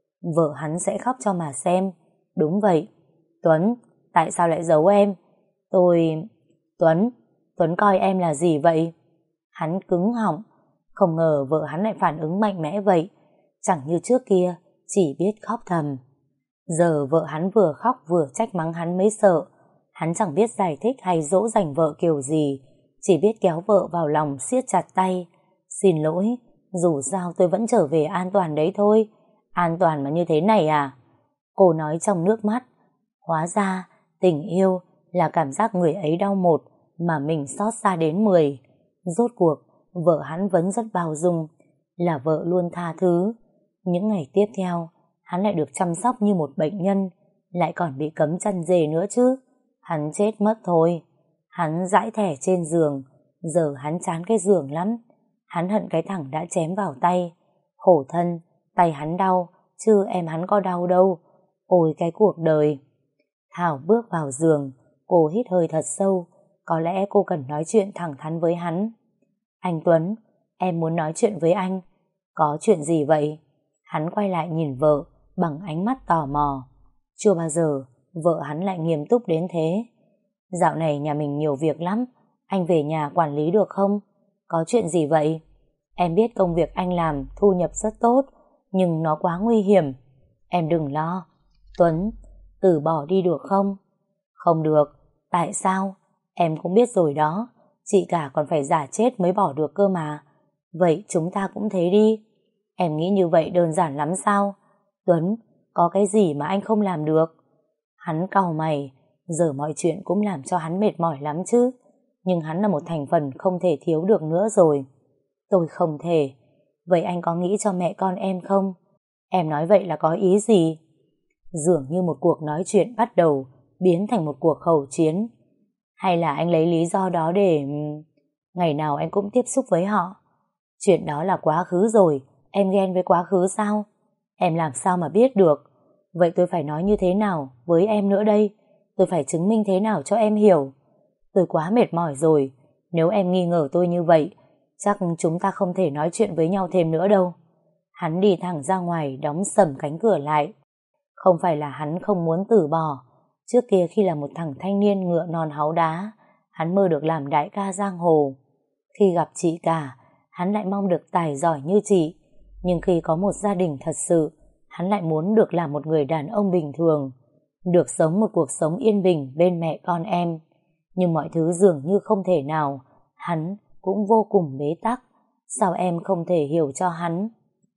Vợ hắn sẽ khóc cho mà xem. Đúng vậy. Tuấn, tại sao lại giấu em? Tôi... Tuấn, Tuấn coi em là gì vậy? Hắn cứng họng. Không ngờ vợ hắn lại phản ứng mạnh mẽ vậy. Chẳng như trước kia, chỉ biết khóc thầm. Giờ vợ hắn vừa khóc vừa trách mắng hắn mới sợ. Hắn chẳng biết giải thích hay dỗ dành vợ kiểu gì, chỉ biết kéo vợ vào lòng siết chặt tay. Xin lỗi, dù sao tôi vẫn trở về an toàn đấy thôi. An toàn mà như thế này à? Cô nói trong nước mắt. Hóa ra tình yêu là cảm giác người ấy đau một mà mình xót xa đến mười. Rốt cuộc vợ hắn vẫn rất bao dung, là vợ luôn tha thứ. Những ngày tiếp theo hắn lại được chăm sóc như một bệnh nhân, lại còn bị cấm chăn dề nữa chứ. Hắn chết mất thôi. Hắn dãi thẻ trên giường. Giờ hắn chán cái giường lắm. Hắn hận cái thằng đã chém vào tay. Khổ thân, tay hắn đau, chứ em hắn có đau đâu. Ôi cái cuộc đời. Thảo bước vào giường. Cô hít hơi thật sâu. Có lẽ cô cần nói chuyện thẳng thắn với hắn. Anh Tuấn, em muốn nói chuyện với anh. Có chuyện gì vậy? Hắn quay lại nhìn vợ bằng ánh mắt tò mò. Chưa bao giờ vợ hắn lại nghiêm túc đến thế. Dạo này nhà mình nhiều việc lắm. anh về nhà quản lý được không? Có chuyện gì vậy? Em biết công việc anh làm thu nhập rất tốt, nhưng nó quá nguy hiểm. Em đừng lo. Tuấn, từ bỏ đi được không? Không được. Tại sao? Em cũng biết rồi đó. Chị cả còn phải giả chết mới bỏ được cơ mà. Vậy chúng ta cũng thế đi. Em nghĩ như vậy đơn giản lắm sao? Tuấn, có cái gì mà anh không làm được? Hắn cau mày. Giờ mọi chuyện cũng làm cho hắn mệt mỏi lắm chứ. Nhưng hắn là một thành phần không thể thiếu được nữa rồi. Tôi không thể. Vậy anh có nghĩ cho mẹ con em không? Em nói vậy là có ý gì? Dường như một cuộc nói chuyện bắt đầu biến thành một cuộc khẩu chiến. Hay là anh lấy lý do đó để ngày nào anh cũng tiếp xúc với họ? Chuyện đó là quá khứ rồi. Em ghen với quá khứ sao? Em làm sao mà biết được? Vậy tôi phải nói như thế nào với em nữa đây? Tôi phải chứng minh thế nào cho em hiểu? Tôi quá mệt mỏi rồi. Nếu em nghi ngờ tôi như vậy, chắc chúng ta không thể nói chuyện với nhau thêm nữa đâu. Hắn đi thẳng ra ngoài, đóng sầm cánh cửa lại. Không phải là hắn không muốn từ bỏ. Trước kia khi là một thằng thanh niên ngựa non háu đá, hắn mơ được làm đại ca giang hồ. Khi gặp chị cả, hắn lại mong được tài giỏi như chị. Nhưng khi có một gia đình thật sự, hắn lại muốn được làm một người đàn ông bình thường, được sống một cuộc sống yên bình bên mẹ con em. Nhưng mọi thứ dường như không thể nào. Hắn cũng vô cùng bế tắc. Sao em không thể hiểu cho hắn?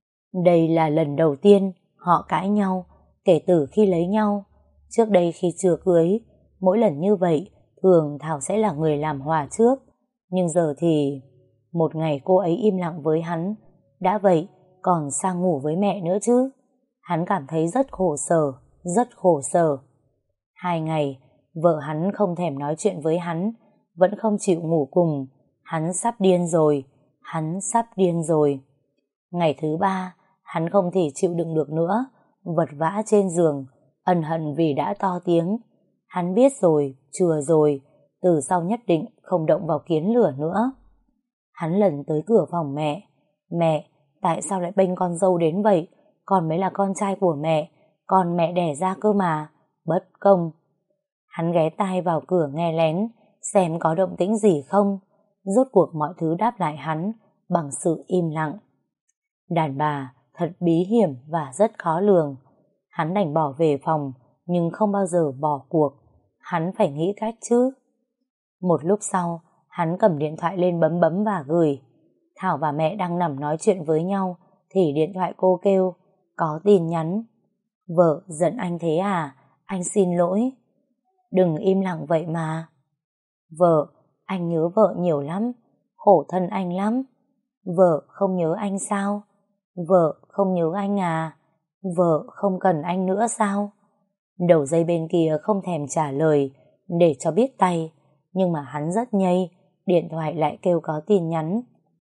Đây là lần đầu tiên họ cãi nhau kể từ khi lấy nhau. Trước đây khi chưa cưới, mỗi lần như vậy thường Thảo sẽ là người làm hòa trước. Nhưng giờ thì một ngày cô ấy im lặng với hắn, đã vậy còn sang ngủ với mẹ nữa chứ. Hắn cảm thấy rất khổ sở, rất khổ sở. Hai ngày, vợ hắn không thèm nói chuyện với hắn, vẫn không chịu ngủ cùng. Hắn sắp điên rồi, hắn sắp điên rồi. Ngày thứ ba, hắn không thể chịu đựng được nữa, vật vã trên giường, ân hận vì đã to tiếng. Hắn biết rồi, chừa rồi, từ sau nhất định không động vào kiến lửa nữa. Hắn lần tới cửa phòng mẹ. Mẹ, tại sao lại bênh con dâu đến vậy? Con mới là con trai của mẹ, con mẹ đẻ ra cơ mà. Bất công. Hắn ghé tai vào cửa nghe lén, xem có động tĩnh gì không. Rốt cuộc mọi thứ đáp lại hắn bằng sự im lặng. Đàn bà thật bí hiểm và rất khó lường. Hắn đành bỏ về phòng, nhưng không bao giờ bỏ cuộc. Hắn phải nghĩ cách chứ. Một lúc sau, hắn cầm điện thoại lên bấm bấm và gửi. Thảo và mẹ đang nằm nói chuyện với nhau, thì điện thoại cô kêu, có tin nhắn. Vợ giận anh thế à? Anh xin lỗi. Đừng im lặng vậy mà. Vợ, anh nhớ vợ nhiều lắm, khổ thân anh lắm. Vợ không nhớ anh sao? Vợ không nhớ anh à? Vợ không cần anh nữa sao? Đầu dây bên kia không thèm trả lời để cho biết tay, nhưng mà hắn rất nhây, điện thoại lại kêu có tin nhắn.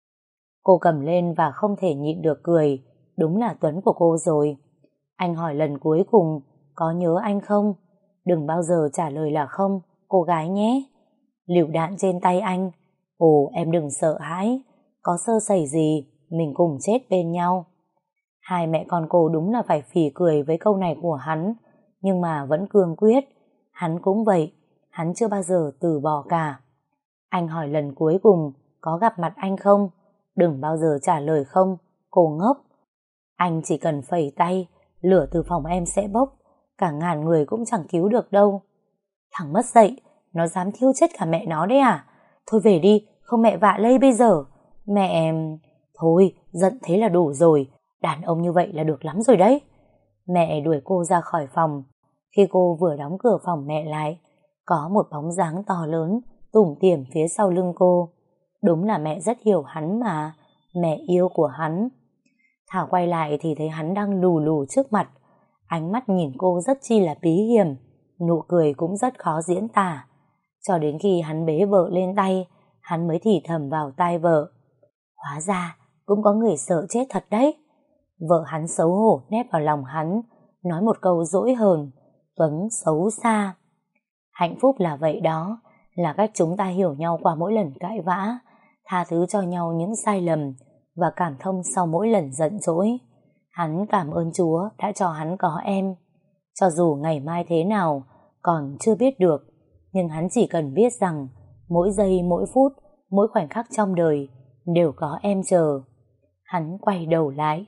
Cô cầm lên và không thể nhịn được cười. Đúng là Tuấn của cô rồi. Anh hỏi lần cuối cùng, có nhớ anh không? Đừng bao giờ trả lời là không, cô gái nhé. Lựu đạn trên tay anh. Ồ, em đừng sợ hãi, có sơ sẩy gì mình cùng chết bên nhau. Hai mẹ con cô đúng là phải phì cười với câu này của hắn, nhưng mà vẫn cương quyết. Hắn cũng vậy, hắn chưa bao giờ từ bỏ cả. Anh hỏi lần cuối cùng, có gặp mặt anh không? Đừng bao giờ trả lời không, cô ngốc. Anh chỉ cần phẩy tay, lửa từ phòng em sẽ bốc, cả ngàn người cũng chẳng cứu được đâu. Thằng mất dạy, nó dám thiêu chết cả mẹ nó đấy à? Thôi về đi, không mẹ vạ lây bây giờ. Mẹ... Thôi, giận thế là đủ rồi, đàn ông như vậy là được lắm rồi đấy. Mẹ đuổi cô ra khỏi phòng. Khi cô vừa đóng cửa phòng mẹ lại, có một bóng dáng to lớn tủm tỉm phía sau lưng cô. Đúng là mẹ rất hiểu hắn mà, mẹ yêu của hắn. Thảo quay lại thì thấy hắn đang lù lù trước mặt. Ánh mắt nhìn cô rất chi là bí hiểm, nụ cười cũng rất khó diễn tả. Cho đến khi hắn bế vợ lên tay, hắn mới thì thầm vào tai vợ. Hóa ra cũng có người sợ chết thật đấy. Vợ hắn xấu hổ nép vào lòng hắn, nói một câu dỗi hờn. Tuấn xấu xa. Hạnh phúc là vậy đó, là cách chúng ta hiểu nhau qua mỗi lần cãi vã, tha thứ cho nhau những sai lầm và cảm thông sau mỗi lần giận dỗi. Hắn cảm ơn Chúa đã cho hắn có em. Cho dù ngày mai thế nào còn chưa biết được, nhưng hắn chỉ cần biết rằng mỗi giây mỗi phút, mỗi khoảnh khắc trong đời đều có em chờ. Hắn quay đầu lại.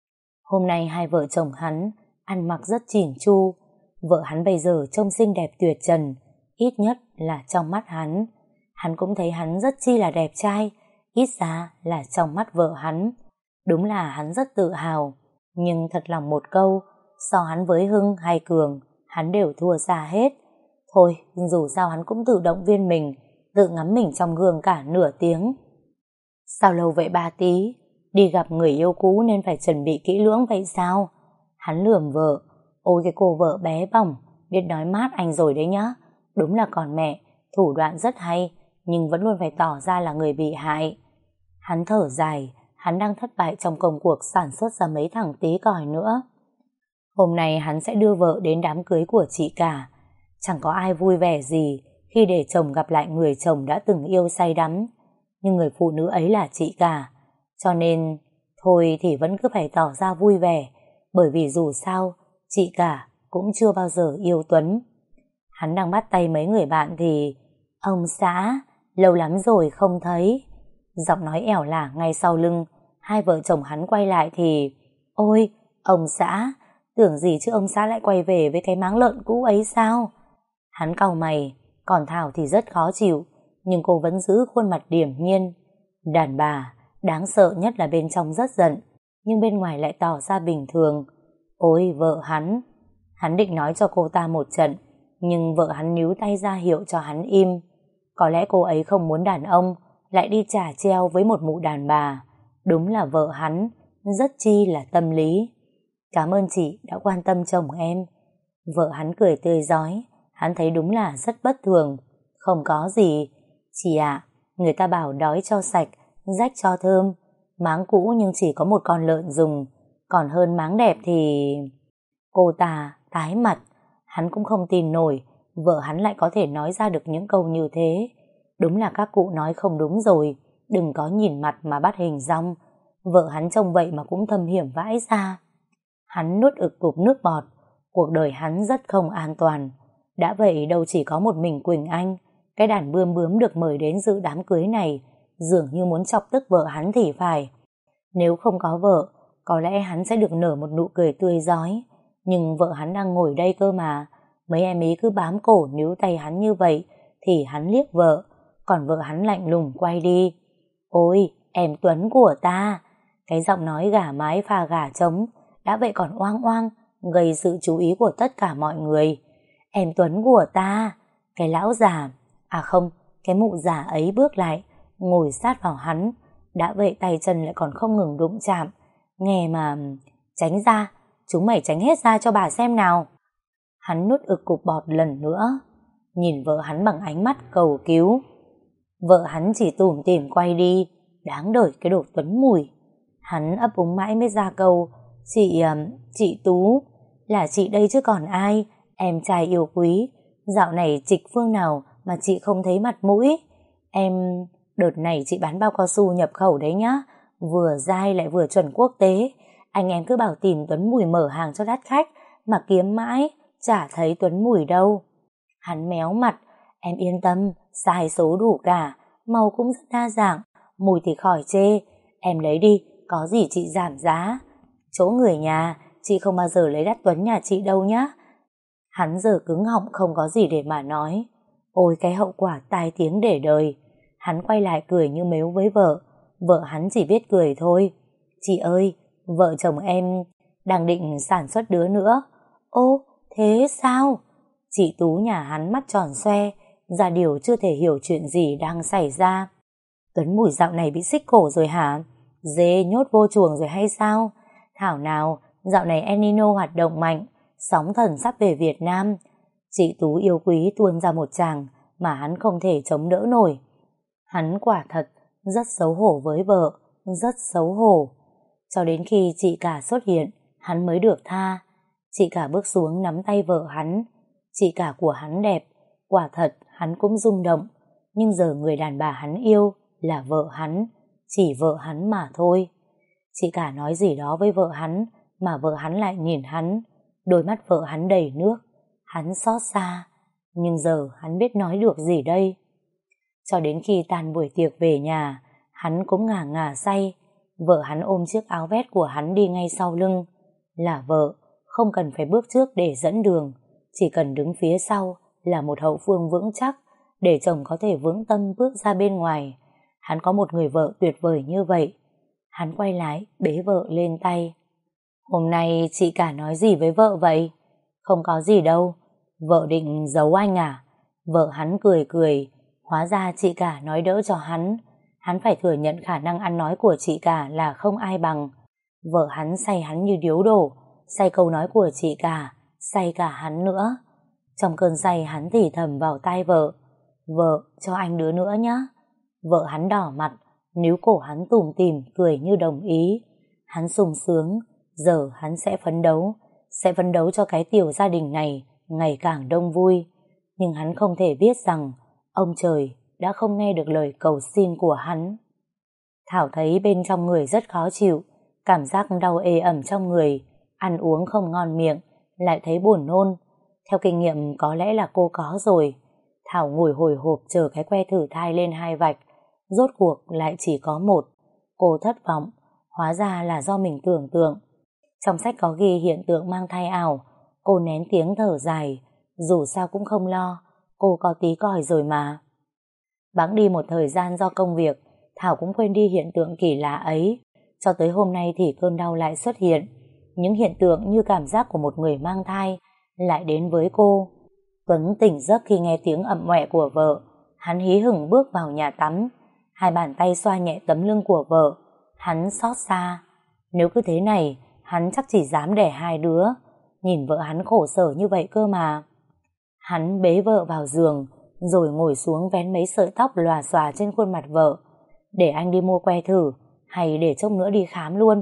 Hôm nay hai vợ chồng hắn ăn mặc rất chỉn chu. Vợ hắn bây giờ trông xinh đẹp tuyệt trần, ít nhất là trong mắt hắn. Hắn cũng thấy hắn rất chi là đẹp trai, ít ra là trong mắt vợ hắn. Đúng là hắn rất tự hào, nhưng thật lòng một câu, so hắn với Hưng hay Cường, hắn đều thua xa hết. Thôi, dù sao hắn cũng tự động viên mình, tự ngắm mình trong gương cả nửa tiếng. Sao lâu vậy ba tí? Đi gặp người yêu cũ nên phải chuẩn bị kỹ lưỡng vậy sao? Hắn lườm vợ. Ôi cái cô vợ bé bỏng, biết nói mát anh rồi đấy nhá. Đúng là còn mẹ, thủ đoạn rất hay, nhưng vẫn luôn phải tỏ ra là người bị hại. Hắn thở dài, hắn đang thất bại trong công cuộc sản xuất ra mấy thằng tí còi nữa. Hôm nay hắn sẽ đưa vợ đến đám cưới của chị cả. Chẳng có ai vui vẻ gì khi để chồng gặp lại người chồng đã từng yêu say đắm. Nhưng người phụ nữ ấy là chị cả. Cho nên, thôi thì vẫn cứ phải tỏ ra vui vẻ, bởi vì dù sao, chị cả cũng chưa bao giờ yêu Tuấn. Hắn đang bắt tay mấy người bạn thì ông xã, lâu lắm rồi không thấy. Giọng nói ẻo lả ngay sau lưng. Hai vợ chồng hắn quay lại thì ôi, ông xã, tưởng gì chứ ông xã lại quay về với cái máng lợn cũ ấy sao? Hắn cau mày, còn Thảo thì rất khó chịu, nhưng cô vẫn giữ khuôn mặt điềm nhiên. Đàn bà, đáng sợ nhất là bên trong rất giận, nhưng bên ngoài lại tỏ ra bình thường. Ôi vợ hắn. Hắn định nói cho cô ta một trận, nhưng vợ hắn níu tay ra hiệu cho hắn im. Có lẽ cô ấy không muốn đàn ông lại đi chả treo với một mụ đàn bà. Đúng là vợ hắn rất chi là tâm lý. Cảm ơn chị đã quan tâm chồng em. Vợ hắn cười tươi rói. Hắn thấy đúng là rất bất thường. Không có gì. Chị ạ, người ta bảo đói cho sạch, rách cho thơm. Máng cũ nhưng chỉ có một con lợn dùng, còn hơn máng đẹp thì... Cô ta tái mặt. Hắn cũng không tin nổi vợ hắn lại có thể nói ra được những câu như thế. Đúng là các cụ nói không đúng rồi, đừng có nhìn mặt mà bắt hình dong. Vợ hắn trông vậy mà cũng thâm hiểm vãi ra. Hắn nuốt ực cục nước bọt. Cuộc đời hắn rất không an toàn. Đã vậy đâu chỉ có một mình Quỳnh Anh. Cái đàn bươm bướm được mời đến dự đám cưới này dường như muốn chọc tức vợ hắn thì phải. Nếu không có vợ, có lẽ hắn sẽ được nở một nụ cười tươi rói. Nhưng vợ hắn đang ngồi đây cơ mà. Mấy em ý cứ bám cổ níu tay hắn như vậy thì hắn liếc vợ, còn vợ hắn lạnh lùng quay đi. Ôi, em Tuấn của ta. Cái giọng nói gà mái pha gà trống, đã vậy còn oang oang, gây sự chú ý của tất cả mọi người. Em Tuấn của ta. Cái lão già, à không, cái mụ già ấy bước lại, ngồi sát vào hắn. Đã vậy tay chân lại còn không ngừng đụng chạm. Nghe mà... Tránh ra, chúng mày tránh hết ra cho bà xem nào. Hắn nuốt ực cục bọt lần nữa, nhìn vợ hắn bằng ánh mắt cầu cứu. Vợ hắn chỉ tủm tỉm quay đi. Đáng đời cái đồ Tuấn mùi. Hắn ấp úng mãi mới ra câu, Chị, chị Tú. Là chị đây chứ còn ai. Em trai yêu quý. Dạo này trịch phương nào mà chị không thấy mặt mũi. Em... Đợt này chị bán bao cao su nhập khẩu đấy nhá. Vừa dai lại vừa chuẩn quốc tế. Anh em cứ bảo tìm Tuấn Mùi mở hàng cho đắt khách, mà kiếm mãi chả thấy Tuấn Mùi đâu. Hắn méo mặt. Em yên tâm, sai số đủ cả, màu cũng rất đa dạng, mùi thì khỏi chê. Em lấy đi, có gì chị giảm giá. Chỗ người nhà, chị không bao giờ lấy đắt Tuấn nhà chị đâu nhá. Hắn giờ cứng họng không có gì để mà nói. Ôi cái hậu quả tai tiếng để đời. Hắn quay lại cười như mếu với vợ. Vợ hắn chỉ biết cười thôi. Chị ơi, vợ chồng em đang định sản xuất đứa nữa. Ô, thế sao? Chị Tú nhà hắn mắt tròn xoe, ra điều chưa thể hiểu chuyện gì đang xảy ra. Tuấn Mùi dạo này bị xích cổ rồi hả? Dê nhốt vô chuồng rồi hay sao? Thảo nào, dạo này El Nino hoạt động mạnh, sóng thần sắp về Việt Nam. Chị Tú yêu quý tuôn ra một tràng mà hắn không thể chống đỡ nổi. Hắn quả thật rất xấu hổ với vợ, rất xấu hổ. Cho đến khi chị cả xuất hiện, hắn mới được tha. Chị cả bước xuống nắm tay vợ hắn. Chị cả của hắn đẹp, quả thật hắn cũng rung động. Nhưng giờ người đàn bà hắn yêu là vợ hắn, chỉ vợ hắn mà thôi. Chị cả nói gì đó với vợ hắn, mà vợ hắn lại nhìn hắn. Đôi mắt vợ hắn đầy nước. Hắn xót xa. Nhưng giờ hắn biết nói được gì đây? Cho đến khi tan buổi tiệc về nhà, hắn cũng ngả ngả say. Vợ hắn ôm chiếc áo vest của hắn đi ngay sau lưng. Là vợ, không cần phải bước trước để dẫn đường, chỉ cần đứng phía sau là một hậu phương vững chắc để chồng có thể vững tâm bước ra bên ngoài. Hắn có một người vợ tuyệt vời như vậy. Hắn quay lái, bế vợ lên tay. Hôm nay chị cả nói gì với vợ vậy? Không có gì đâu. Vợ định giấu anh à? Vợ hắn cười cười. Hóa ra chị cả nói đỡ cho hắn. Hắn phải thừa nhận khả năng ăn nói của chị cả là không ai bằng. Vợ hắn say hắn như điếu đổ, say câu nói của chị cả, say cả hắn nữa. Trong cơn say hắn thì thầm vào tai vợ. Vợ, cho anh đứa nữa nhé. Vợ hắn đỏ mặt, níu cổ hắn tủm tỉm cười như đồng ý. Hắn sung sướng. Giờ hắn sẽ phấn đấu, sẽ phấn đấu cho cái tiểu gia đình này ngày càng đông vui. Nhưng hắn không thể biết rằng ông trời đã không nghe được lời cầu xin của hắn. Thảo thấy bên trong người rất khó chịu, cảm giác đau ê ẩm trong người, ăn uống không ngon miệng, lại thấy buồn nôn. Theo kinh nghiệm có lẽ là cô có rồi. Thảo ngồi hồi hộp chờ cái que thử thai lên hai vạch, rốt cuộc lại chỉ có một. Cô thất vọng, hóa ra là do mình tưởng tượng. Trong sách có ghi hiện tượng mang thai ảo. Cô nén tiếng thở dài. Dù sao cũng không lo, cô có tí còi rồi mà. Bẵng đi một thời gian do công việc, Thảo cũng quên đi hiện tượng kỳ lạ ấy. Cho tới hôm nay thì cơn đau lại xuất hiện. Những hiện tượng như cảm giác của một người mang thai lại đến với cô. Tuấn tỉnh giấc khi nghe tiếng ậm ngoẹ của vợ. Hắn hí hửng bước vào nhà tắm. Hai bàn tay xoa nhẹ tấm lưng của vợ. Hắn xót xa. Nếu cứ thế này, hắn chắc chỉ dám đẻ hai đứa. Nhìn vợ hắn khổ sở như vậy cơ mà. Hắn bế vợ vào giường, rồi ngồi xuống vén mấy sợi tóc lòa xòa trên khuôn mặt vợ. Để anh đi mua que thử, hay để chốc nữa đi khám luôn?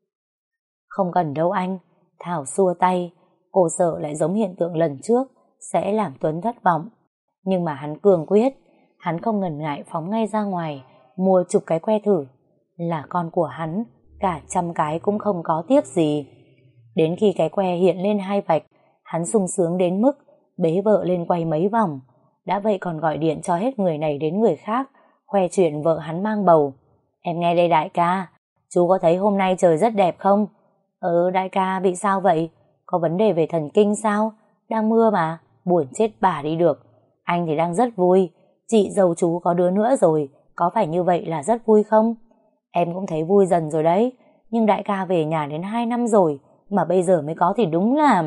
Không cần đâu anh. Thảo xua tay. Cô sợ lại giống hiện tượng lần trước, sẽ làm Tuấn thất vọng. Nhưng mà hắn cường quyết. Hắn không ngần ngại phóng ngay ra ngoài, mua chục cái que thử. Là con của hắn, cả trăm cái cũng không có tiếc gì. Đến khi cái que hiện lên hai vạch, hắn sung sướng đến mức bế vợ lên quay mấy vòng. Đã vậy còn gọi điện cho hết người này đến người khác, khoe chuyện vợ hắn mang bầu. Em nghe đây đại ca, chú có thấy hôm nay trời rất đẹp không? Ừ, đại ca bị sao vậy? Có vấn đề về thần kinh sao? Đang mưa mà, buồn chết bà đi được. Anh thì đang rất vui, chị dâu chú có đứa nữa rồi, có phải như vậy là rất vui không? Em cũng thấy vui dần rồi đấy, nhưng đại ca về nhà đến hai năm rồi, mà bây giờ mới có thì đúng là...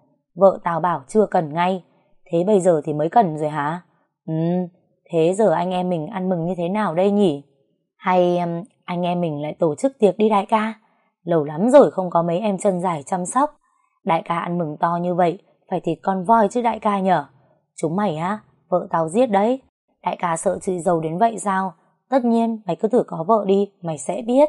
Vợ tao bảo chưa cần ngay, thế bây giờ thì mới cần rồi hả? Ừ, thế giờ anh em mình ăn mừng như thế nào đây nhỉ? Hay um, anh em mình lại tổ chức tiệc đi đại ca? Lâu lắm rồi không có mấy em chân dài chăm sóc. Đại ca ăn mừng to như vậy, phải thịt con voi chứ đại ca nhở? Chúng mày á, vợ tao giết đấy. Đại ca sợ chị giàu đến vậy sao? Tất nhiên, mày cứ thử có vợ đi, mày sẽ biết.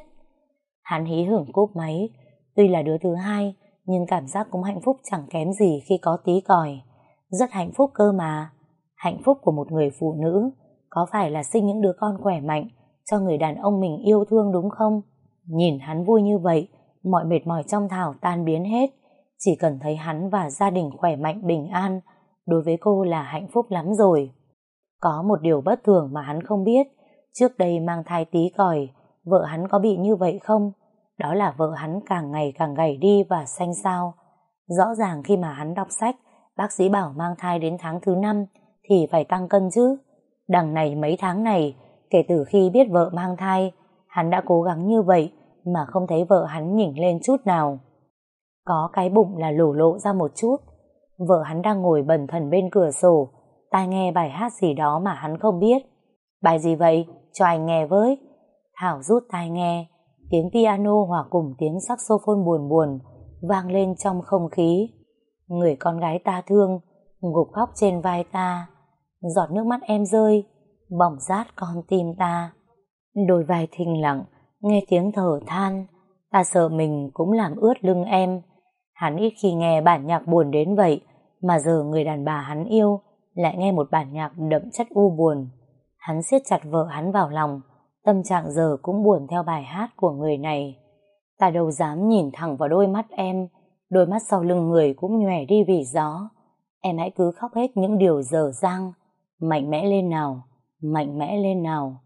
Hắn hí hửng cúp máy. Tuy là đứa thứ hai, nhưng cảm giác cũng hạnh phúc chẳng kém gì khi có tí còi. Rất hạnh phúc cơ mà. Hạnh phúc của một người phụ nữ có phải là sinh những đứa con khỏe mạnh cho người đàn ông mình yêu thương đúng không? Nhìn hắn vui như vậy, mọi mệt mỏi trong Thảo tan biến hết. Chỉ cần thấy hắn và gia đình khỏe mạnh bình an, đối với cô là hạnh phúc lắm rồi. Có một điều bất thường mà hắn không biết. Trước đây mang thai tí còi, vợ hắn có bị như vậy không? Đó là vợ hắn càng ngày càng gầy đi và xanh xao. Rõ ràng khi mà hắn đọc sách, bác sĩ bảo mang thai đến tháng thứ năm thì phải tăng cân chứ. Đằng này mấy tháng này, kể từ khi biết vợ mang thai, hắn đã cố gắng như vậy mà không thấy vợ hắn nhỉnh lên chút nào. Có cái bụng là lổ lộ ra một chút. Vợ hắn đang ngồi bần thần bên cửa sổ, tai nghe bài hát gì đó mà hắn không biết. Bài gì vậy? Cho anh nghe với. Thảo rút tai nghe. Tiếng piano hòa cùng tiếng saxophone buồn buồn vang lên trong không khí. Người con gái ta thương gục khóc trên vai ta. Giọt nước mắt em rơi bỏng rát con tim ta. Đôi vai thinh lặng nghe tiếng thở than. Ta sợ mình cũng làm ướt lưng em. Hắn ít khi nghe bản nhạc buồn đến vậy, mà giờ người đàn bà hắn yêu lại nghe một bản nhạc đậm chất u buồn. Hắn siết chặt vợ hắn vào lòng, tâm trạng giờ cũng buồn theo bài hát của người này. Ta đâu dám nhìn thẳng vào đôi mắt em, đôi mắt sau lưng người cũng nhòe đi vì gió. Em hãy cứ khóc hết những điều dở dang, mạnh mẽ lên nào, mạnh mẽ lên nào.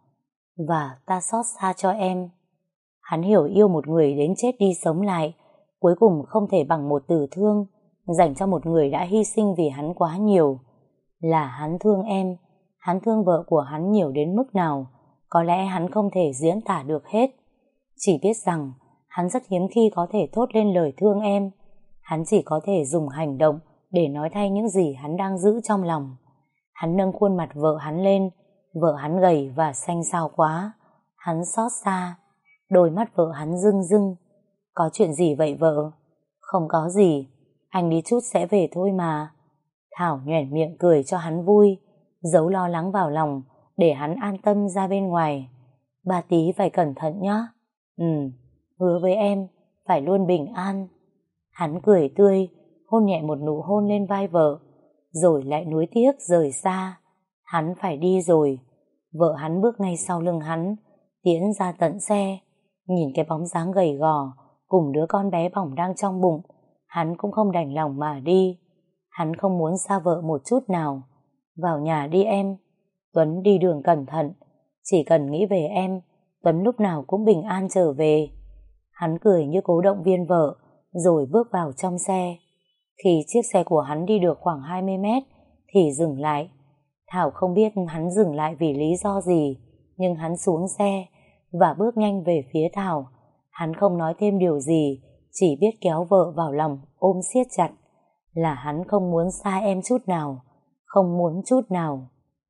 Và ta xót xa cho em. Hắn hiểu yêu một người đến chết đi sống lại, cuối cùng không thể bằng một từ thương dành cho một người đã hy sinh vì hắn quá nhiều. Là hắn thương em, hắn thương vợ của hắn nhiều đến mức nào, có lẽ hắn không thể diễn tả được hết. Chỉ biết rằng hắn rất hiếm khi có thể thốt lên lời thương em. Hắn chỉ có thể dùng hành động để nói thay những gì hắn đang giữ trong lòng. Hắn nâng khuôn mặt vợ hắn lên. Vợ hắn gầy và xanh xao quá. Hắn xót xa. Đôi mắt vợ hắn rưng rưng. Có chuyện gì vậy vợ? Không có gì, anh đi chút sẽ về thôi mà. Thảo nhoẻn miệng cười cho hắn vui, giấu lo lắng vào lòng để hắn an tâm ra bên ngoài. Bà tí phải cẩn thận nhá. Ừ, hứa với em phải luôn bình an. Hắn cười tươi, hôn nhẹ một nụ hôn lên vai vợ, rồi lại nuối tiếc rời xa. Hắn phải đi rồi. Vợ hắn bước ngay sau lưng hắn, tiễn ra tận xe. Nhìn cái bóng dáng gầy gò cùng đứa con bé bỏng đang trong bụng, hắn cũng không đành lòng mà đi. Hắn không muốn xa vợ một chút nào. Vào nhà đi em. Tuấn đi đường cẩn thận. Chỉ cần nghĩ về em, Tuấn lúc nào cũng bình an trở về. Hắn cười như cố động viên vợ, rồi bước vào trong xe. Khi chiếc xe của hắn đi được khoảng hai mươi mét thì dừng lại. Thảo không biết hắn dừng lại vì lý do gì, nhưng hắn xuống xe và bước nhanh về phía Thảo. Hắn không nói thêm điều gì, chỉ biết kéo vợ vào lòng ôm siết chặt. Là hắn không muốn xa em chút nào, không muốn chút nào.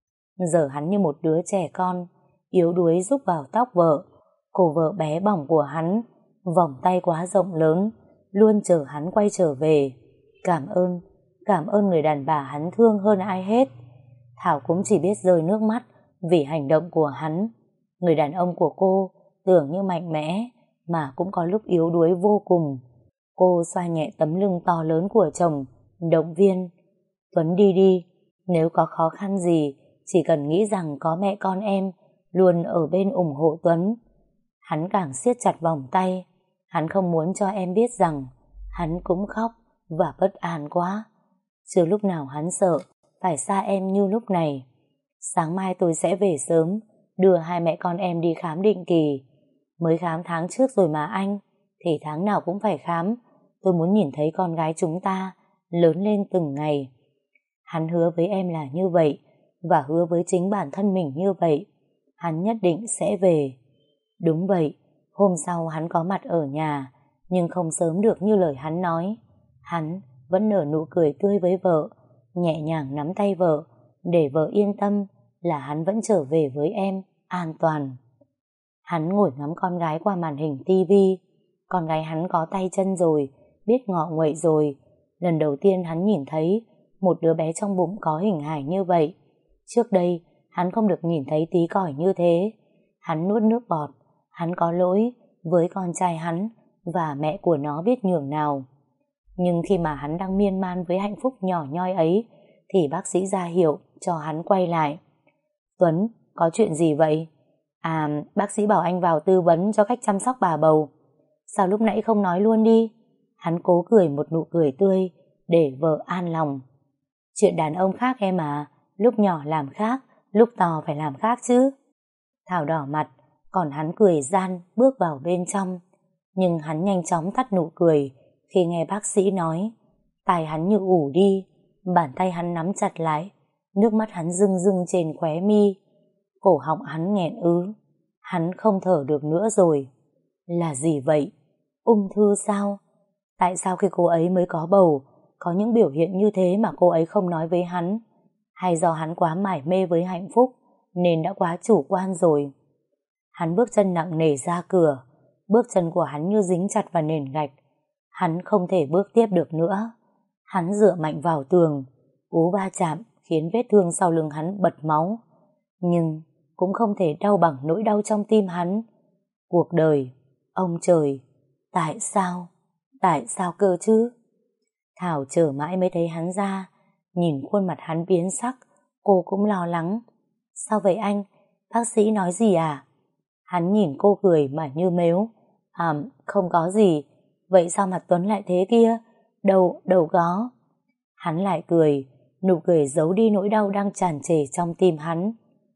Giờ hắn như một đứa trẻ con, yếu đuối rúc vào tóc vợ. Cổ vợ bé bỏng của hắn, vòng tay quá rộng lớn, luôn chờ hắn quay trở về. Cảm ơn, cảm ơn người đàn bà hắn thương hơn ai hết. Thảo cũng chỉ biết rơi nước mắt vì hành động của hắn. Người đàn ông của cô tưởng như mạnh mẽ, mà cũng có lúc yếu đuối vô cùng. Cô xoa nhẹ tấm lưng to lớn của chồng, động viên. Tuấn đi đi, nếu có khó khăn gì, chỉ cần nghĩ rằng có mẹ con em luôn ở bên ủng hộ Tuấn. Hắn càng siết chặt vòng tay. Hắn không muốn cho em biết rằng hắn cũng khóc và bất an quá. Chưa lúc nào hắn sợ phải xa em như lúc này. Sáng mai tôi sẽ về sớm, đưa hai mẹ con em đi khám định kỳ. Mới khám tháng trước rồi mà anh, thì tháng nào cũng phải khám. Tôi muốn nhìn thấy con gái chúng ta lớn lên từng ngày. Hắn hứa với em là như vậy, và hứa với chính bản thân mình như vậy. Hắn nhất định sẽ về. Đúng vậy, hôm sau hắn có mặt ở nhà, nhưng không sớm được như lời hắn nói. Hắn vẫn nở nụ cười tươi với vợ, nhẹ nhàng nắm tay vợ, để vợ yên tâm là hắn vẫn trở về với em, an toàn. Hắn ngồi ngắm con gái qua màn hình tivi. Con gái hắn có tay chân rồi, biết ngọ nguậy rồi. Lần đầu tiên hắn nhìn thấy một đứa bé trong bụng có hình hài như vậy. Trước đây, hắn không được nhìn thấy tí còi như thế. Hắn nuốt nước bọt. Hắn có lỗi với con trai hắn và mẹ của nó biết nhường nào. Nhưng khi mà hắn đang miên man với hạnh phúc nhỏ nhoi ấy, thì bác sĩ ra hiệu cho hắn quay lại. Tuấn, có chuyện gì vậy? À, bác sĩ bảo anh vào tư vấn cho cách chăm sóc bà bầu. Sao lúc nãy không nói luôn đi? Hắn cố cười một nụ cười tươi để vợ an lòng. Chuyện đàn ông khác em à, lúc nhỏ làm khác, lúc to phải làm khác chứ. Thảo đỏ mặt, còn hắn cười gian bước vào bên trong. Nhưng hắn nhanh chóng tắt nụ cười khi nghe bác sĩ nói. Tai hắn như ù đi, bàn tay hắn nắm chặt lại, nước mắt hắn rưng rưng trên khóe mi. Cổ họng hắn nghẹn ứ, hắn không thở được nữa rồi. Là gì vậy? Ung thư sao? Tại sao khi cô ấy mới có bầu có những biểu hiện như thế mà cô ấy không nói với hắn? Hay do hắn quá mải mê với hạnh phúc nên đã quá chủ quan rồi? Hắn bước chân nặng nề ra cửa, bước chân của hắn như dính chặt vào nền gạch. Hắn không thể bước tiếp được nữa. Hắn dựa mạnh vào tường, cú va chạm khiến vết thương sau lưng hắn bật máu. Nhưng cũng không thể đau bằng nỗi đau trong tim hắn. Cuộc đời, ông trời, tại sao? Tại sao cơ chứ? Thảo chờ mãi mới thấy hắn ra. Nhìn khuôn mặt hắn biến sắc, cô cũng lo lắng. Sao vậy anh? Bác sĩ nói gì à? Hắn nhìn cô cười mà như mếu. À, không có gì. Vậy sao mặt Tuấn lại thế kia? Đâu, đâu có. Hắn lại cười, nụ cười giấu đi nỗi đau đang tràn trề trong tim hắn.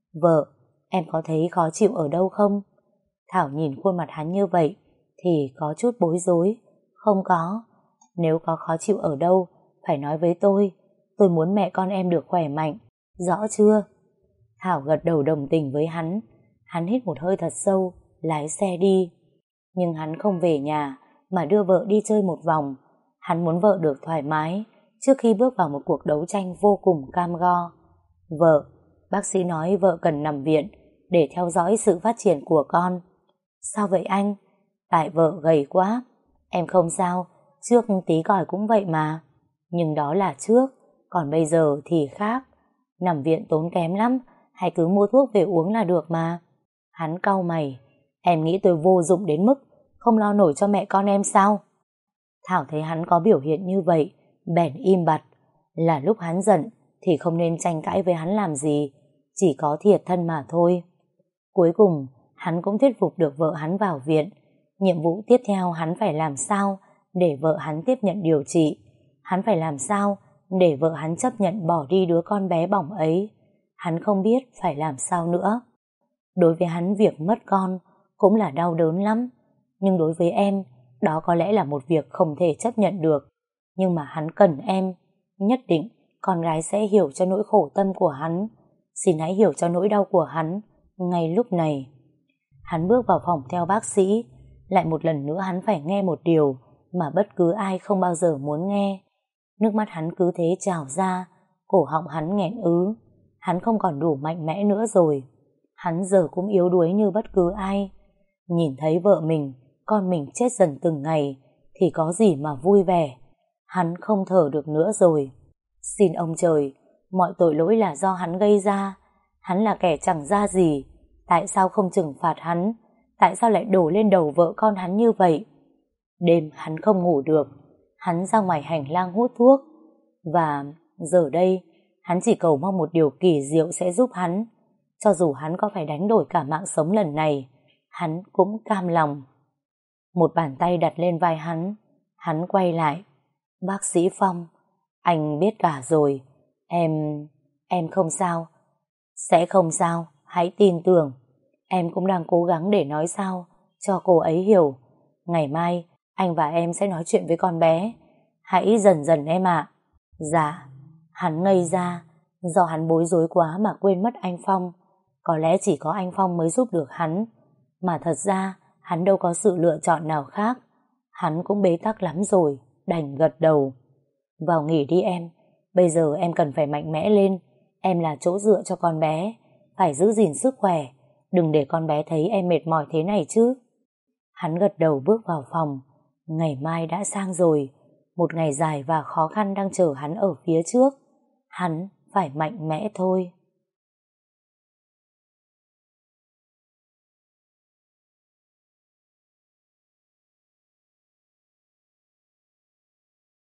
Vợ, em có thấy khó chịu ở đâu không? Thảo nhìn khuôn mặt hắn như vậy thì có chút bối rối. Không có. Nếu có khó chịu ở đâu, phải nói với tôi. Tôi muốn mẹ con em được khỏe mạnh. Rõ chưa? Thảo gật đầu đồng tình với hắn. Hắn hít một hơi thật sâu, lái xe đi. Nhưng hắn không về nhà, mà đưa vợ đi chơi một vòng. Hắn muốn vợ được thoải mái trước khi bước vào một cuộc đấu tranh vô cùng cam go. Vợ, bác sĩ nói vợ cần nằm viện để theo dõi sự phát triển của con. Sao vậy anh? Tại vợ gầy quá. Em không sao, trước tí còi cũng vậy mà. Nhưng đó là trước, còn bây giờ thì khác. Nằm viện tốn kém lắm, hay cứ mua thuốc về uống là được mà. Hắn cau mày. Em nghĩ tôi vô dụng đến mức không lo nổi cho mẹ con em sao? Thảo thấy hắn có biểu hiện như vậy, bèn im bặt. Là lúc hắn giận thì không nên tranh cãi với hắn làm gì, chỉ có thiệt thân mà thôi. Cuối cùng, hắn cũng thuyết phục được vợ hắn vào viện. Nhiệm vụ tiếp theo hắn phải làm sao để vợ hắn tiếp nhận điều trị. Hắn phải làm sao để vợ hắn chấp nhận bỏ đi đứa con bé bỏng ấy. Hắn không biết phải làm sao nữa. Đối với hắn việc mất con cũng là đau đớn lắm. Nhưng đối với em, đó có lẽ là một việc không thể chấp nhận được. Nhưng mà hắn cần em. Nhất định con gái sẽ hiểu cho nỗi khổ tâm của hắn. Xin hãy hiểu cho nỗi đau của hắn ngay lúc này. Hắn bước vào phòng theo bác sĩ. Lại một lần nữa hắn phải nghe một điều mà bất cứ ai không bao giờ muốn nghe. Nước mắt hắn cứ thế trào ra, cổ họng hắn nghẹn ứ. Hắn không còn đủ mạnh mẽ nữa rồi. Hắn giờ cũng yếu đuối như bất cứ ai. Nhìn thấy vợ mình, con mình chết dần từng ngày thì có gì mà vui vẻ. Hắn không thở được nữa rồi. Xin ông trời, mọi tội lỗi là do hắn gây ra. Hắn là kẻ chẳng ra gì. Tại sao không trừng phạt hắn? Tại sao lại đổ lên đầu vợ con hắn như vậy? Đêm hắn không ngủ được. Hắn ra ngoài hành lang hút thuốc. Và giờ đây hắn chỉ cầu mong một điều kỳ diệu sẽ giúp hắn. Cho dù hắn có phải đánh đổi cả mạng sống lần này, hắn cũng cam lòng. Một bàn tay đặt lên vai hắn. Hắn quay lại. Bác sĩ Phong, anh biết cả rồi. Em... em không sao. Sẽ không sao, hãy tin tưởng. Em cũng đang cố gắng để nói sao cho cô ấy hiểu. Ngày mai anh và em sẽ nói chuyện với con bé. Hãy dần dần em ạ. Dạ. Hắn ngây ra. Do hắn bối rối quá mà quên mất anh Phong. Có lẽ chỉ có anh Phong mới giúp được hắn. Mà thật ra hắn đâu có sự lựa chọn nào khác. Hắn cũng bế tắc lắm rồi, đành gật đầu. Vào nghỉ đi em. Bây giờ em cần phải mạnh mẽ lên. Em là chỗ dựa cho con bé. Phải giữ gìn sức khỏe. Đừng để con bé thấy em mệt mỏi thế này chứ. Hắn gật đầu bước vào phòng. Ngày mai đã sang rồi. Một ngày dài và khó khăn đang chờ hắn ở phía trước. Hắn phải mạnh mẽ thôi.